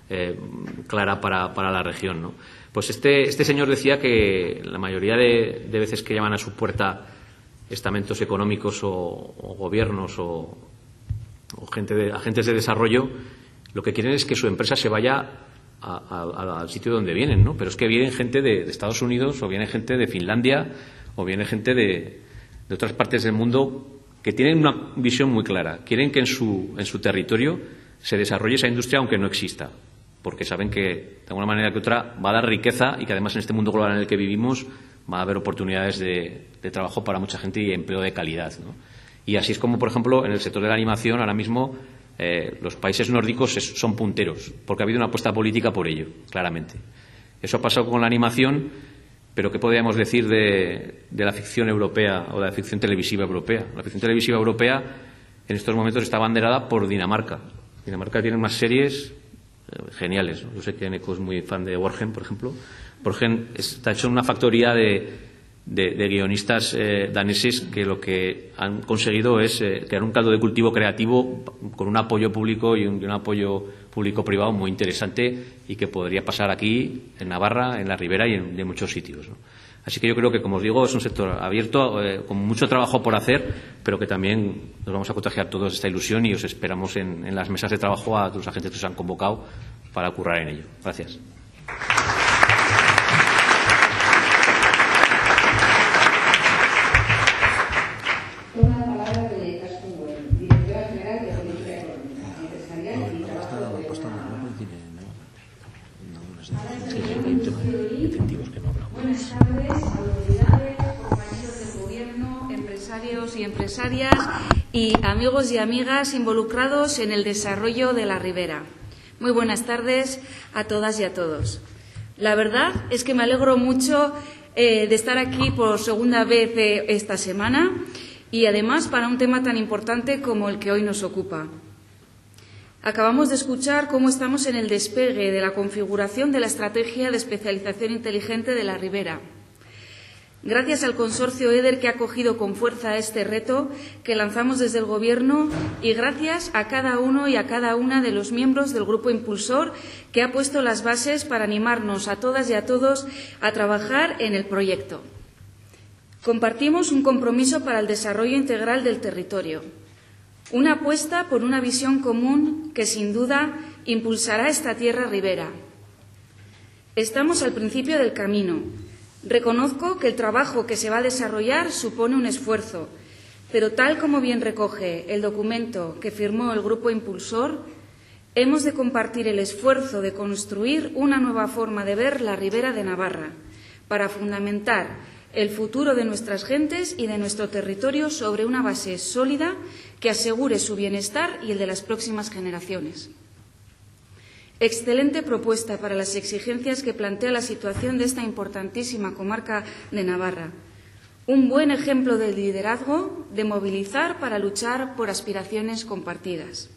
clara para la región, ¿no? Pues este señor decía que la mayoría de veces que llaman a su puerta estamentos económicos o gobiernos o agentes de desarrollo, lo que quieren es que su empresa se vaya al sitio donde vienen, ¿no? Pero es que vienen gente de Estados Unidos, o viene gente de Finlandia, o viene gente de otras partes del mundo que tienen una visión muy clara. Quieren que en su territorio se desarrolle esa industria aunque no exista, porque saben que de alguna manera que otra va a dar riqueza y que además en este mundo global en el que vivimos va a haber oportunidades de trabajo para mucha gente y empleo de calidad, ¿no? Y así es como, por ejemplo, en el sector de la animación ahora mismo los países nórdicos son punteros, porque ha habido una apuesta política por ello, claramente. Eso ha pasado con la animación, pero ¿qué podríamos decir de la ficción europea o de la ficción televisiva europea? La ficción televisiva europea en estos momentos está abanderada por Dinamarca. Dinamarca tiene unas series geniales, ¿no? Yo sé que Neko es muy fan de Borgen, por ejemplo. Borgen está hecho en una factoría de guionistas daneses que lo que han conseguido es crear un caldo de cultivo creativo con un apoyo público y un apoyo público-privado muy interesante y que podría pasar aquí, en Navarra, en la Ribera y en muchos sitios, ¿no? Así que yo creo que, como os digo, es un sector abierto, con mucho trabajo por hacer, pero que también nos vamos a contagiar todos esta ilusión y os esperamos en las mesas de trabajo a los agentes que os han convocado para currar en ello. Gracias. Buenas tardes, autoridades, compañeros del Gobierno, empresarios y empresarias y amigos y amigas involucrados en el desarrollo de la Ribera. Muy buenas tardes a todas y a todos. La verdad es que me alegro mucho de estar aquí por segunda vez esta semana y además para un tema tan importante como el que hoy nos ocupa. Acabamos de escuchar cómo estamos en el despegue de la configuración de la estrategia de especialización inteligente de la Ribera. Gracias al consorcio EDER que ha acogido con fuerza este reto que lanzamos desde el Gobierno y gracias a cada uno y a cada una de los miembros del grupo impulsor que ha puesto las bases para animarnos a todas y a todos a trabajar en el proyecto. Compartimos un compromiso para el desarrollo integral del territorio, una apuesta por una visión común que, sin duda, impulsará esta tierra ribera. Estamos al principio del camino. Reconozco que el trabajo que se va a desarrollar supone un esfuerzo, pero tal como bien recoge el documento que firmó el Grupo Impulsor, hemos de compartir el esfuerzo de construir una nueva forma de ver la Ribera de Navarra para fundamentar el futuro de nuestras gentes y de nuestro territorio sobre una base sólida que asegure su bienestar y el de las próximas generaciones. Excelente propuesta para las exigencias que plantea la situación de esta importantísima comarca de Navarra. Un buen ejemplo de liderazgo, de movilizar para luchar por aspiraciones compartidas.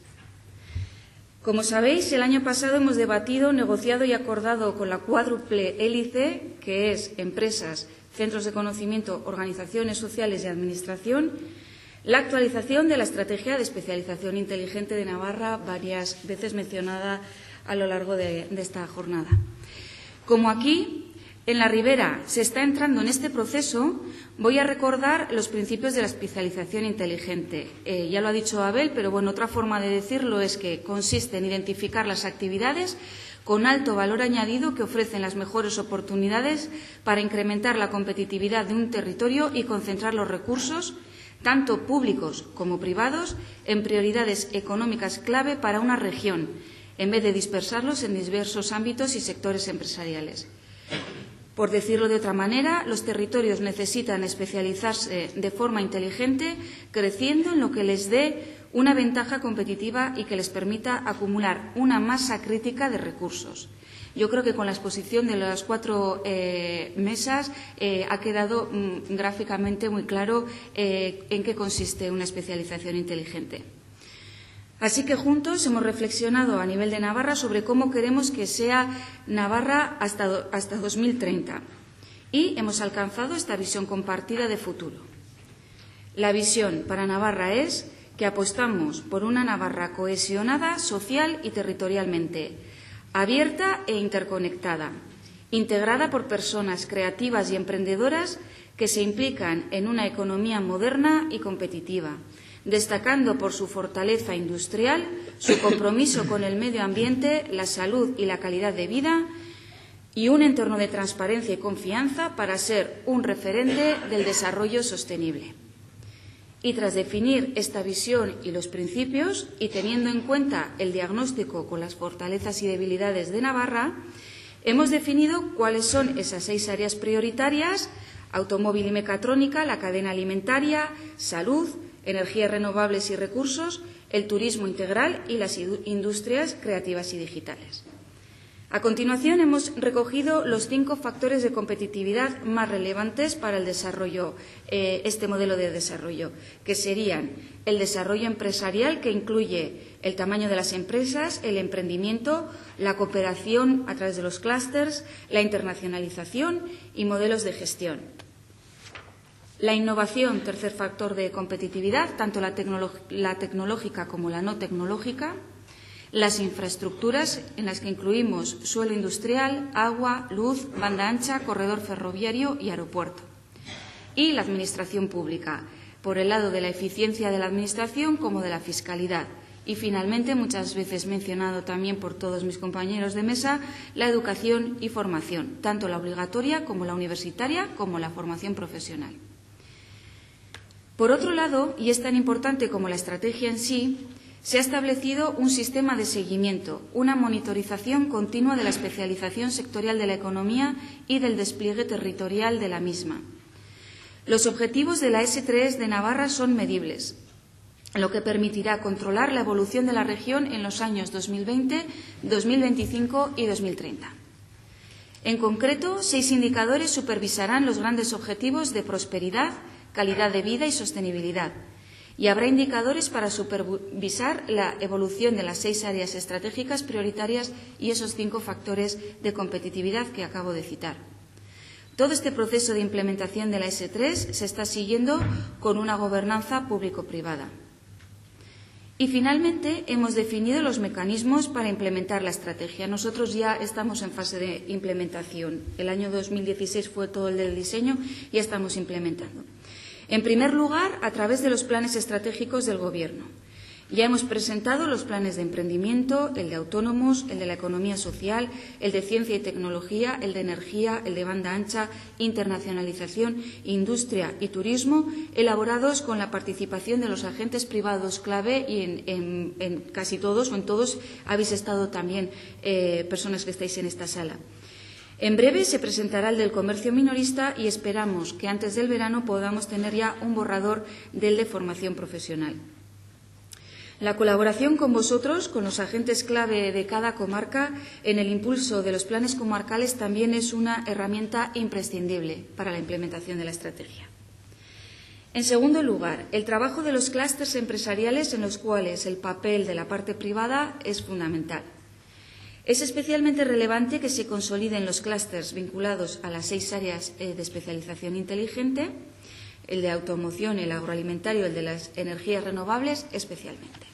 Como sabéis, el año pasado hemos debatido, negociado y acordado con la cuádruple hélice, que es empresas, centros de conocimiento, organizaciones sociales y administración, la actualización de la Estrategia de Especialización Inteligente de Navarra, varias veces mencionada a lo largo de esta jornada. Como aquí, en la Ribera, se está entrando en este proceso, voy a recordar los principios de la especialización inteligente. Ya lo ha dicho Abel, pero bueno, otra forma de decirlo es que consiste en identificar las actividades con alto valor añadido que ofrecen las mejores oportunidades para incrementar la competitividad de un territorio y concentrar los recursos, tanto públicos como privados, en prioridades económicas clave para una región, en vez de dispersarlos en diversos ámbitos y sectores empresariales. Por decirlo de otra manera, los territorios necesitan especializarse de forma inteligente, creciendo en lo que les dé una ventaja competitiva y que les permita acumular una masa crítica de recursos. Yo creo que con la exposición de las 4 mesas ha quedado gráficamente muy claro en qué consiste una especialización inteligente. Así que juntos hemos reflexionado a nivel de Navarra sobre cómo queremos que sea Navarra hasta 2030 y hemos alcanzado esta visión compartida de futuro. La visión para Navarra es que apostamos por una Navarra cohesionada social y territorialmente, abierta e interconectada, integrada por personas creativas y emprendedoras que se implican en una economía moderna y competitiva, destacando por su fortaleza industrial, su compromiso con el medio ambiente, la salud y la calidad de vida y un entorno de transparencia y confianza para ser un referente del desarrollo sostenible. Y tras definir esta visión y los principios, y teniendo en cuenta el diagnóstico con las fortalezas y debilidades de Navarra, hemos definido cuáles son esas 6 áreas prioritarias: automóvil y mecatrónica, la cadena alimentaria, salud, energías renovables y recursos, el turismo integral y las industrias creativas y digitales. A continuación, hemos recogido los 5 factores de competitividad más relevantes para el desarrollo, este modelo de desarrollo, que serían el desarrollo empresarial, que incluye el tamaño de las empresas, el emprendimiento, la cooperación a través de los clústeres, la internacionalización y modelos de gestión. La innovación, tercer factor de competitividad, tanto la tecnológica como la no tecnológica. Las infraestructuras, en las que incluimos suelo industrial, agua, luz, banda ancha, corredor ferroviario y aeropuerto. Y la administración pública, por el lado de la eficiencia de la administración como de la fiscalidad. Y, finalmente, muchas veces mencionado también por todos mis compañeros de mesa, la educación y formación, tanto la obligatoria como la universitaria, como la formación profesional. Por otro lado, y es tan importante como la estrategia en sí, se ha establecido un sistema de seguimiento, una monitorización continua de la especialización sectorial de la economía y del despliegue territorial de la misma. Los objetivos de la S3 de Navarra son medibles, lo que permitirá controlar la evolución de la región en los años 2020, 2025 y 2030. En concreto, 6 indicadores supervisarán los grandes objetivos de prosperidad, calidad de vida y sostenibilidad. Y habrá indicadores para supervisar la evolución de las 6 áreas estratégicas prioritarias y esos 5 factores de competitividad que acabo de citar. Todo este proceso de implementación de la S3 se está siguiendo con una gobernanza público-privada. Y, finalmente, hemos definido los mecanismos para implementar la estrategia. Nosotros ya estamos en fase de implementación. El año 2016 fue todo el del diseño y ya estamos implementando. En primer lugar, a través de los planes estratégicos del Gobierno. Ya hemos presentado los planes de emprendimiento, el de autónomos, el de la economía social, el de ciencia y tecnología, el de energía, el de banda ancha, internacionalización, industria y turismo, elaborados con la participación de los agentes privados clave y en casi todos o en todos habéis estado también personas que estáis en esta sala. En breve se presentará el del comercio minorista y esperamos que antes del verano podamos tener ya un borrador del de formación profesional. La colaboración con vosotros, con los agentes clave de cada comarca, en el impulso de los planes comarcales también es una herramienta imprescindible para la implementación de la estrategia. En segundo lugar, el trabajo de los clústeres empresariales en los cuales el papel de la parte privada es fundamental. Es especialmente relevante que se consoliden los clústeres vinculados a las 6 áreas de especialización inteligente, el de automoción, el agroalimentario, el de las energías renovables especialmente.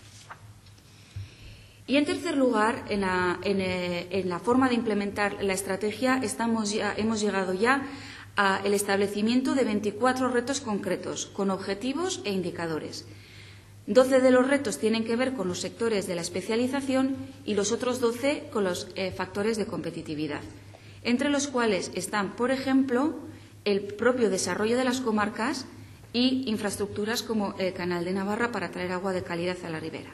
Y, en tercer lugar, en la forma de implementar la estrategia hemos llegado ya al establecimiento de 24 retos concretos, con objetivos e indicadores. 12 de los retos tienen que ver con los sectores de la especialización y los otros 12 con los factores de competitividad, entre los cuales están, por ejemplo, el propio desarrollo de las comarcas y infraestructuras como el Canal de Navarra para traer agua de calidad a la ribera.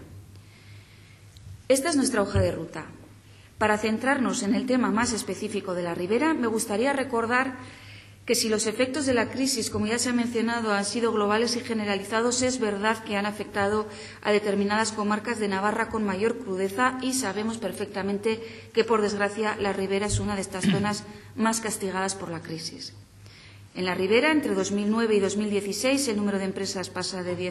Esta es nuestra hoja de ruta. Para centrarnos en el tema más específico de la ribera, me gustaría recordar que si los efectos de la crisis, como ya se ha mencionado, han sido globales y generalizados, es verdad que han afectado a determinadas comarcas de Navarra con mayor crudeza y sabemos perfectamente que, por desgracia, la ribera es una de estas zonas más castigadas por la crisis. En la ribera, entre 2009 y 2016, el número de empresas pasa de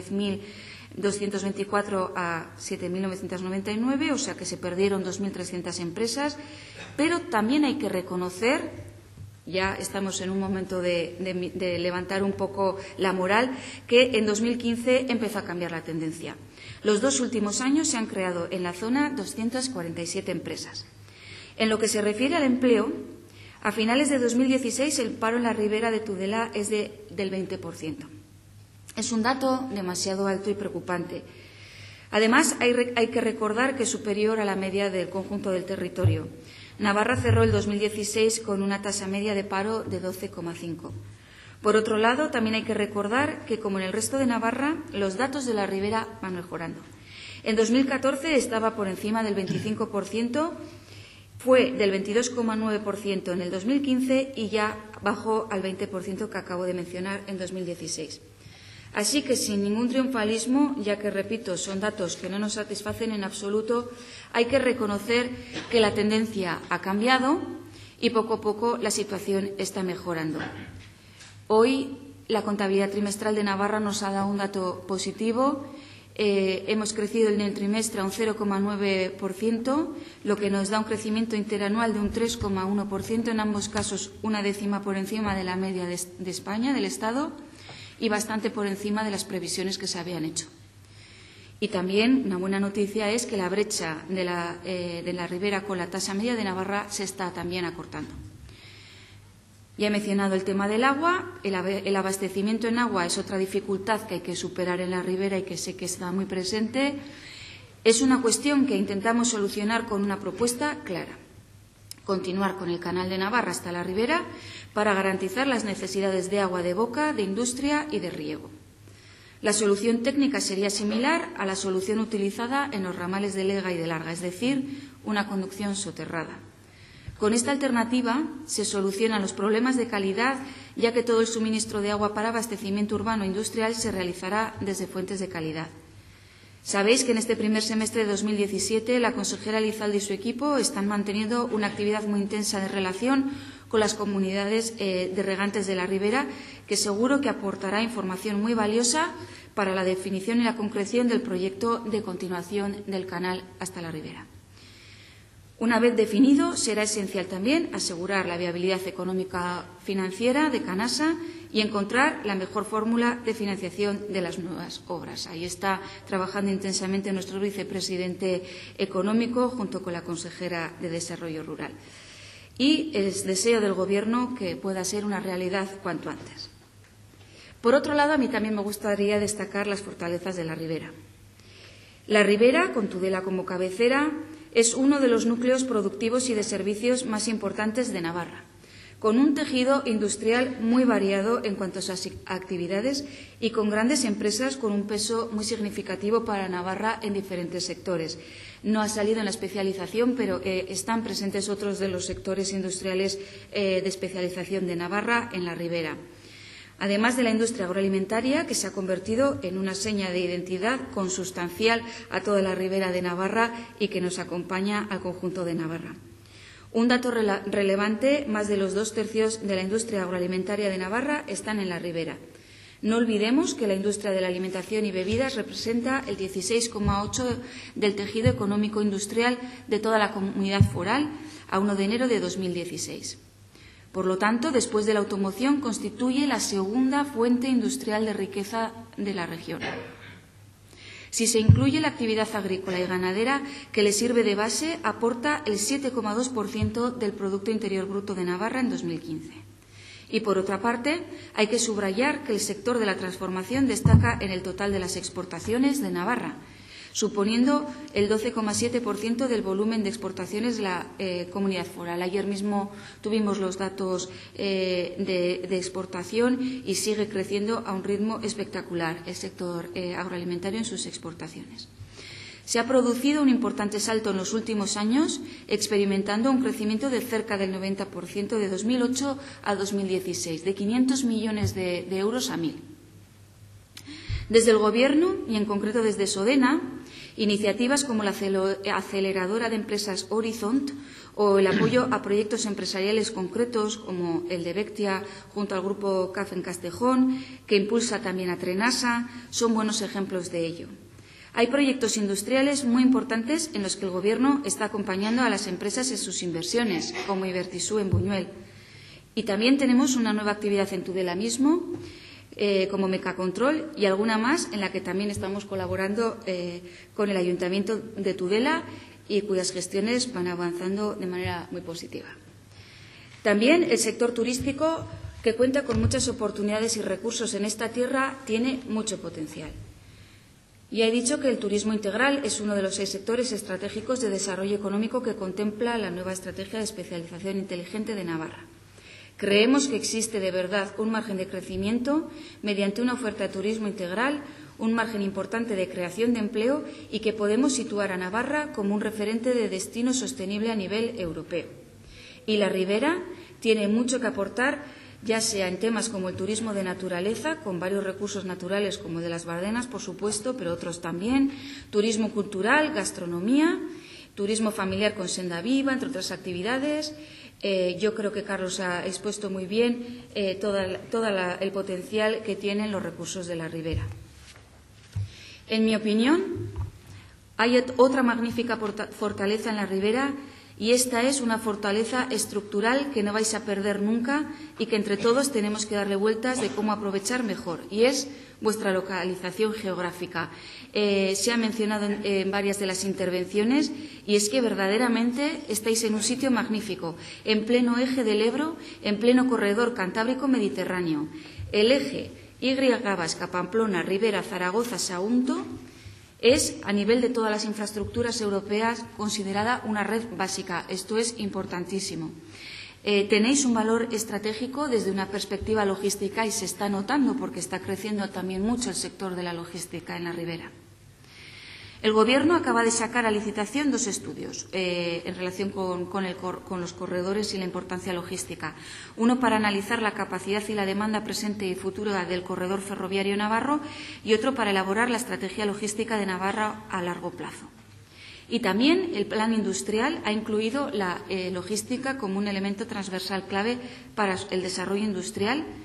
10.224 a 7.999, o sea que se perdieron 2.300 empresas, pero también hay que reconocer, ya estamos en un momento de levantar un poco la moral, que en 2015 empezó a cambiar la tendencia. Los 2 últimos años se han creado en la zona 247 empresas. En lo que se refiere al empleo, a finales de 2016 el paro en la ribera de Tudela es del 20%. Es un dato demasiado alto y preocupante. Además, hay que recordar que es superior a la media del conjunto del territorio. Navarra cerró el 2016 con una tasa media de paro de 12,5. Por otro lado, también hay que recordar que, como en el resto de Navarra, los datos de la ribera van mejorando. En 2014 estaba por encima del 25%, fue del 22,9% en el 2015 y ya bajó al 20% que acabo de mencionar en 2016. Así que, sin ningún triunfalismo, ya que, repito, son datos que no nos satisfacen en absoluto, hay que reconocer que la tendencia ha cambiado y poco a poco la situación está mejorando. Hoy, la contabilidad trimestral de Navarra nos ha dado un dato positivo. Hemos crecido en el trimestre a un 0,9%, lo que nos da un crecimiento interanual de un 3,1%, en ambos casos una décima por encima de la media de España, del Estado, y bastante por encima de las previsiones que se habían hecho. Y también una buena noticia es que la brecha de la ribera con la tasa media de Navarra se está también acortando. Ya he mencionado el tema del agua. El abastecimiento en agua es otra dificultad que hay que superar en la ribera y que sé que está muy presente. Es una cuestión que intentamos solucionar con una propuesta clara: continuar con el Canal de Navarra hasta la ribera para garantizar las necesidades de agua de boca, de industria y de riego. La solución técnica sería similar a la solución utilizada en los ramales de Lega y de Larga, es decir, una conducción soterrada. Con esta alternativa se solucionan los problemas de calidad, ya que todo el suministro de agua para abastecimiento urbano e industrial se realizará desde fuentes de calidad. Sabéis que en este primer semestre de 2017 la consejera Lizalde y su equipo están manteniendo una actividad muy intensa de relación con las comunidades de regantes de la ribera, que seguro que aportará información muy valiosa para la definición y la concreción del proyecto de continuación del canal hasta la ribera. Una vez definido, será esencial también asegurar la viabilidad económica financiera de Canasa y encontrar la mejor fórmula de financiación de las nuevas obras. Ahí está trabajando intensamente nuestro vicepresidente económico junto con la consejera de Desarrollo Rural. Y es deseo del Gobierno que pueda ser una realidad cuanto antes. Por otro lado, a mí también me gustaría destacar las fortalezas de la Ribera. La Ribera, con Tudela como cabecera, es uno de los núcleos productivos y de servicios más importantes de Navarra, con un tejido industrial muy variado en cuanto a sus actividades y con grandes empresas con un peso muy significativo para Navarra en diferentes sectores. No ha salido en la especialización, pero están presentes otros de los sectores industriales de especialización de Navarra en la Ribera. Además de la industria agroalimentaria, que se ha convertido en una seña de identidad consustancial a toda la Ribera de Navarra y que nos acompaña al conjunto de Navarra. Un dato relevante, más de los 2/3 de la industria agroalimentaria de Navarra están en la Ribera. No olvidemos que la industria de la alimentación y bebidas representa el 16,8% del tejido económico industrial de toda la comunidad foral a 1 de enero de 2016. Por lo tanto, después de la automoción, constituye la segunda fuente industrial de riqueza de la región. Si se incluye la actividad agrícola y ganadera, que le sirve de base, aporta el 7,2% del Producto Interior Bruto de Navarra en 2015. Y, por otra parte, hay que subrayar que el sector de la transformación destaca en el total de las exportaciones de Navarra, suponiendo el 12,7% del volumen de exportaciones de la comunidad foral. Ayer mismo tuvimos los datos de exportación y sigue creciendo a un ritmo espectacular el sector agroalimentario en sus exportaciones. Se ha producido un importante salto en los últimos años, experimentando un crecimiento de cerca del 90% de 2008 a 2016, de 500 millones de euros a 1.000. Desde el Gobierno, y en concreto desde Sodena, iniciativas como la aceleradora de empresas Horizont o el apoyo a proyectos empresariales concretos como el de Bectia junto al grupo CAF en Castejón, que impulsa también a Trenasa, son buenos ejemplos de ello. Hay proyectos industriales muy importantes en los que el Gobierno está acompañando a las empresas en sus inversiones, como Ibertisú en Buñuel. Y también tenemos una nueva actividad en Tudela mismo, como Mecacontrol, y alguna más en la que también estamos colaborando con el Ayuntamiento de Tudela y cuyas gestiones van avanzando de manera muy positiva. También el sector turístico, que cuenta con muchas oportunidades y recursos en esta tierra, tiene mucho potencial. Ya he dicho que el turismo integral es uno de los 6 sectores estratégicos de desarrollo económico que contempla la nueva estrategia de especialización inteligente de Navarra. Creemos que existe de verdad un margen de crecimiento mediante una oferta de turismo integral, un margen importante de creación de empleo y que podemos situar a Navarra como un referente de destino sostenible a nivel europeo. Y la Ribera tiene mucho que aportar, ya sea en temas como el turismo de naturaleza, con varios recursos naturales como de las Bardenas, por supuesto, pero otros también, turismo cultural, gastronomía, turismo familiar con senda viva, entre otras actividades. Yo creo que Carlos ha expuesto muy bien todo el potencial que tienen los recursos de la Ribera. En mi opinión, hay otra magnífica fortaleza en la Ribera, y esta es una fortaleza estructural que no vais a perder nunca y que entre todos tenemos que darle vueltas de cómo aprovechar mejor, y es vuestra localización geográfica. Se ha mencionado en varias de las intervenciones, y es que verdaderamente estáis en un sitio magnífico, en pleno eje del Ebro, en pleno corredor cantábrico-mediterráneo. El eje Y-Vasca-Pamplona, Ribera, Zaragoza, Sagunto es, a nivel de todas las infraestructuras europeas, considerada una red básica. Esto es importantísimo. Tenéis un valor estratégico desde una perspectiva logística y se está notando porque está creciendo también mucho el sector de la logística en la Ribera. El Gobierno acaba de sacar a licitación 2 estudios en relación con los corredores y la importancia logística. Uno para analizar la capacidad y la demanda presente y futura del corredor ferroviario navarro y otro para elaborar la estrategia logística de Navarra a largo plazo. Y también el plan industrial ha incluido la logística como un elemento transversal clave para el desarrollo industrial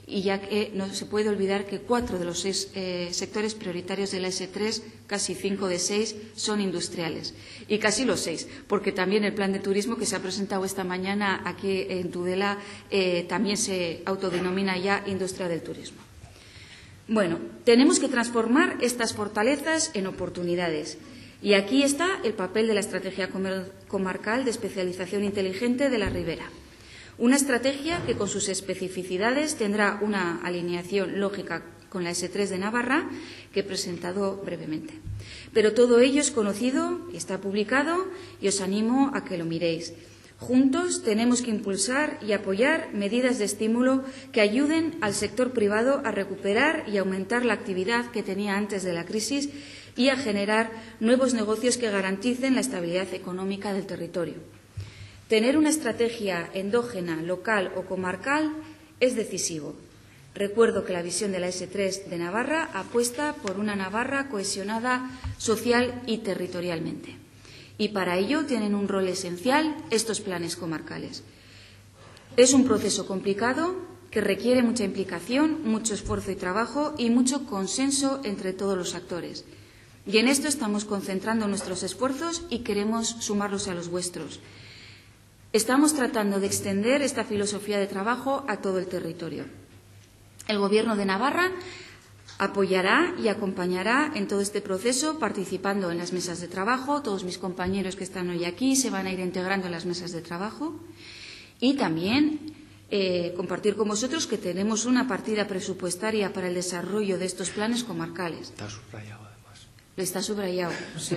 y ya que no se puede olvidar que 4 de los 6 sectores prioritarios de la S3, casi 5 de 6, son industriales. Y casi los 6, porque también el plan de turismo que se ha presentado esta mañana aquí en Tudela también se autodenomina ya industria del turismo. Bueno, tenemos que transformar estas fortalezas en oportunidades. Y aquí está el papel de la estrategia comarcal de especialización inteligente de la Ribera. Una estrategia que con sus especificidades tendrá una alineación lógica con la S3 de Navarra, que he presentado brevemente. Pero todo ello es conocido y está publicado y os animo a que lo miréis. Juntos tenemos que impulsar y apoyar medidas de estímulo que ayuden al sector privado a recuperar y aumentar la actividad que tenía antes de la crisis y a generar nuevos negocios que garanticen la estabilidad económica del territorio. Tener una estrategia endógena, local o comarcal es decisivo. Recuerdo que la visión de la S3 de Navarra apuesta por una Navarra cohesionada social y territorialmente. Y para ello tienen un rol esencial estos planes comarcales. Es un proceso complicado que requiere mucha implicación, mucho esfuerzo y trabajo y mucho consenso entre todos los actores. Y en esto estamos concentrando nuestros esfuerzos y queremos sumarlos a los vuestros. Estamos tratando de extender esta filosofía de trabajo a todo el territorio. El Gobierno de Navarra apoyará y acompañará en todo este proceso, participando en las mesas de trabajo. Todos mis compañeros que están hoy aquí se van a ir integrando en las mesas de trabajo. Y también compartir con vosotros que tenemos una partida presupuestaria para el desarrollo de estos planes comarcales. Está subrayado, además. Está subrayado, sí.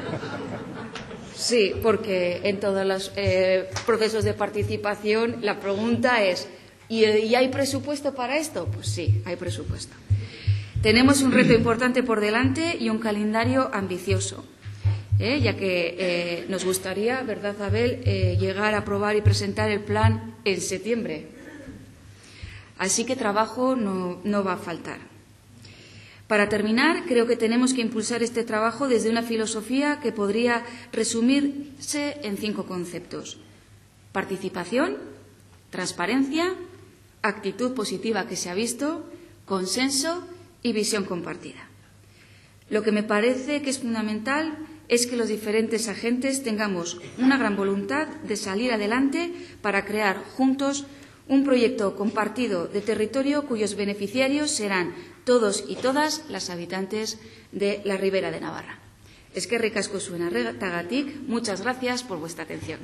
Sí, porque en todos los procesos de participación la pregunta es ¿y hay presupuesto para esto? Pues sí, hay presupuesto. Tenemos un reto importante por delante y un calendario ambicioso, ya que nos gustaría, ¿verdad, Abel?, llegar a aprobar y presentar el plan en septiembre. Así que trabajo no va a faltar. Para terminar, creo que tenemos que impulsar este trabajo desde una filosofía que podría resumirse en 5 conceptos: participación, transparencia, actitud positiva que se ha visto, consenso y visión compartida. Lo que me parece que es fundamental es que los diferentes agentes tengamos una gran voluntad de salir adelante para crear juntos un proyecto compartido de territorio cuyos beneficiarios serán todos y todas las habitantes de la Ribera de Navarra. Eskerrik asko zuen arretagatik, muchas gracias por vuestra atención.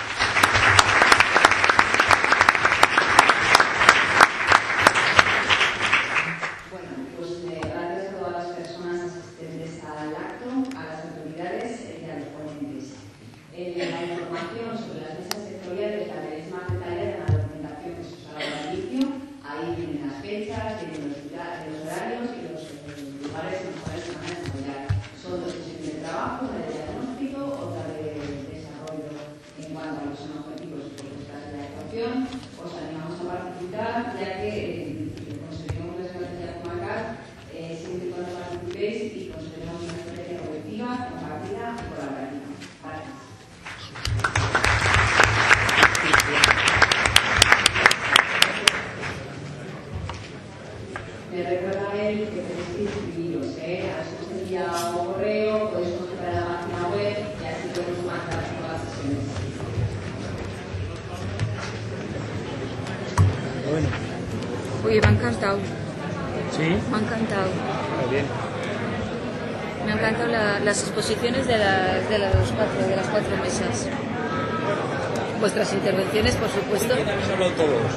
Gracias a todas las personas asistentes al acto, a las autoridades y a los ponentes. La información sobre las mesas sectoriales la tenéis más detallada en la documentación que se os ha dado al inicio. Ahí tienen las fechas, tienen los horarios y los lugares en los cuales se van a desarrollar. Son 2 sesiones de trabajo, una de diagnóstico, otra de desarrollo en cuanto a los objetivos y propuestas de la actuación. Os animamos a participar, ya que conseguimos la estrategia comarcal siempre y cuando participéis y conseguiremos una estrategia colectiva, compartida y colaborativa. Gracias. Me recuerda él que tenéis que inscribiros, os envía un correo, podéis consultar la página web y así podemos marcar todas las sesiones. Bueno. Oye, me ha encantado. ¿Sí? Me ha encantado. Muy bien. Me han encantado las exposiciones de las 4 mesas. Vuestras intervenciones, por supuesto.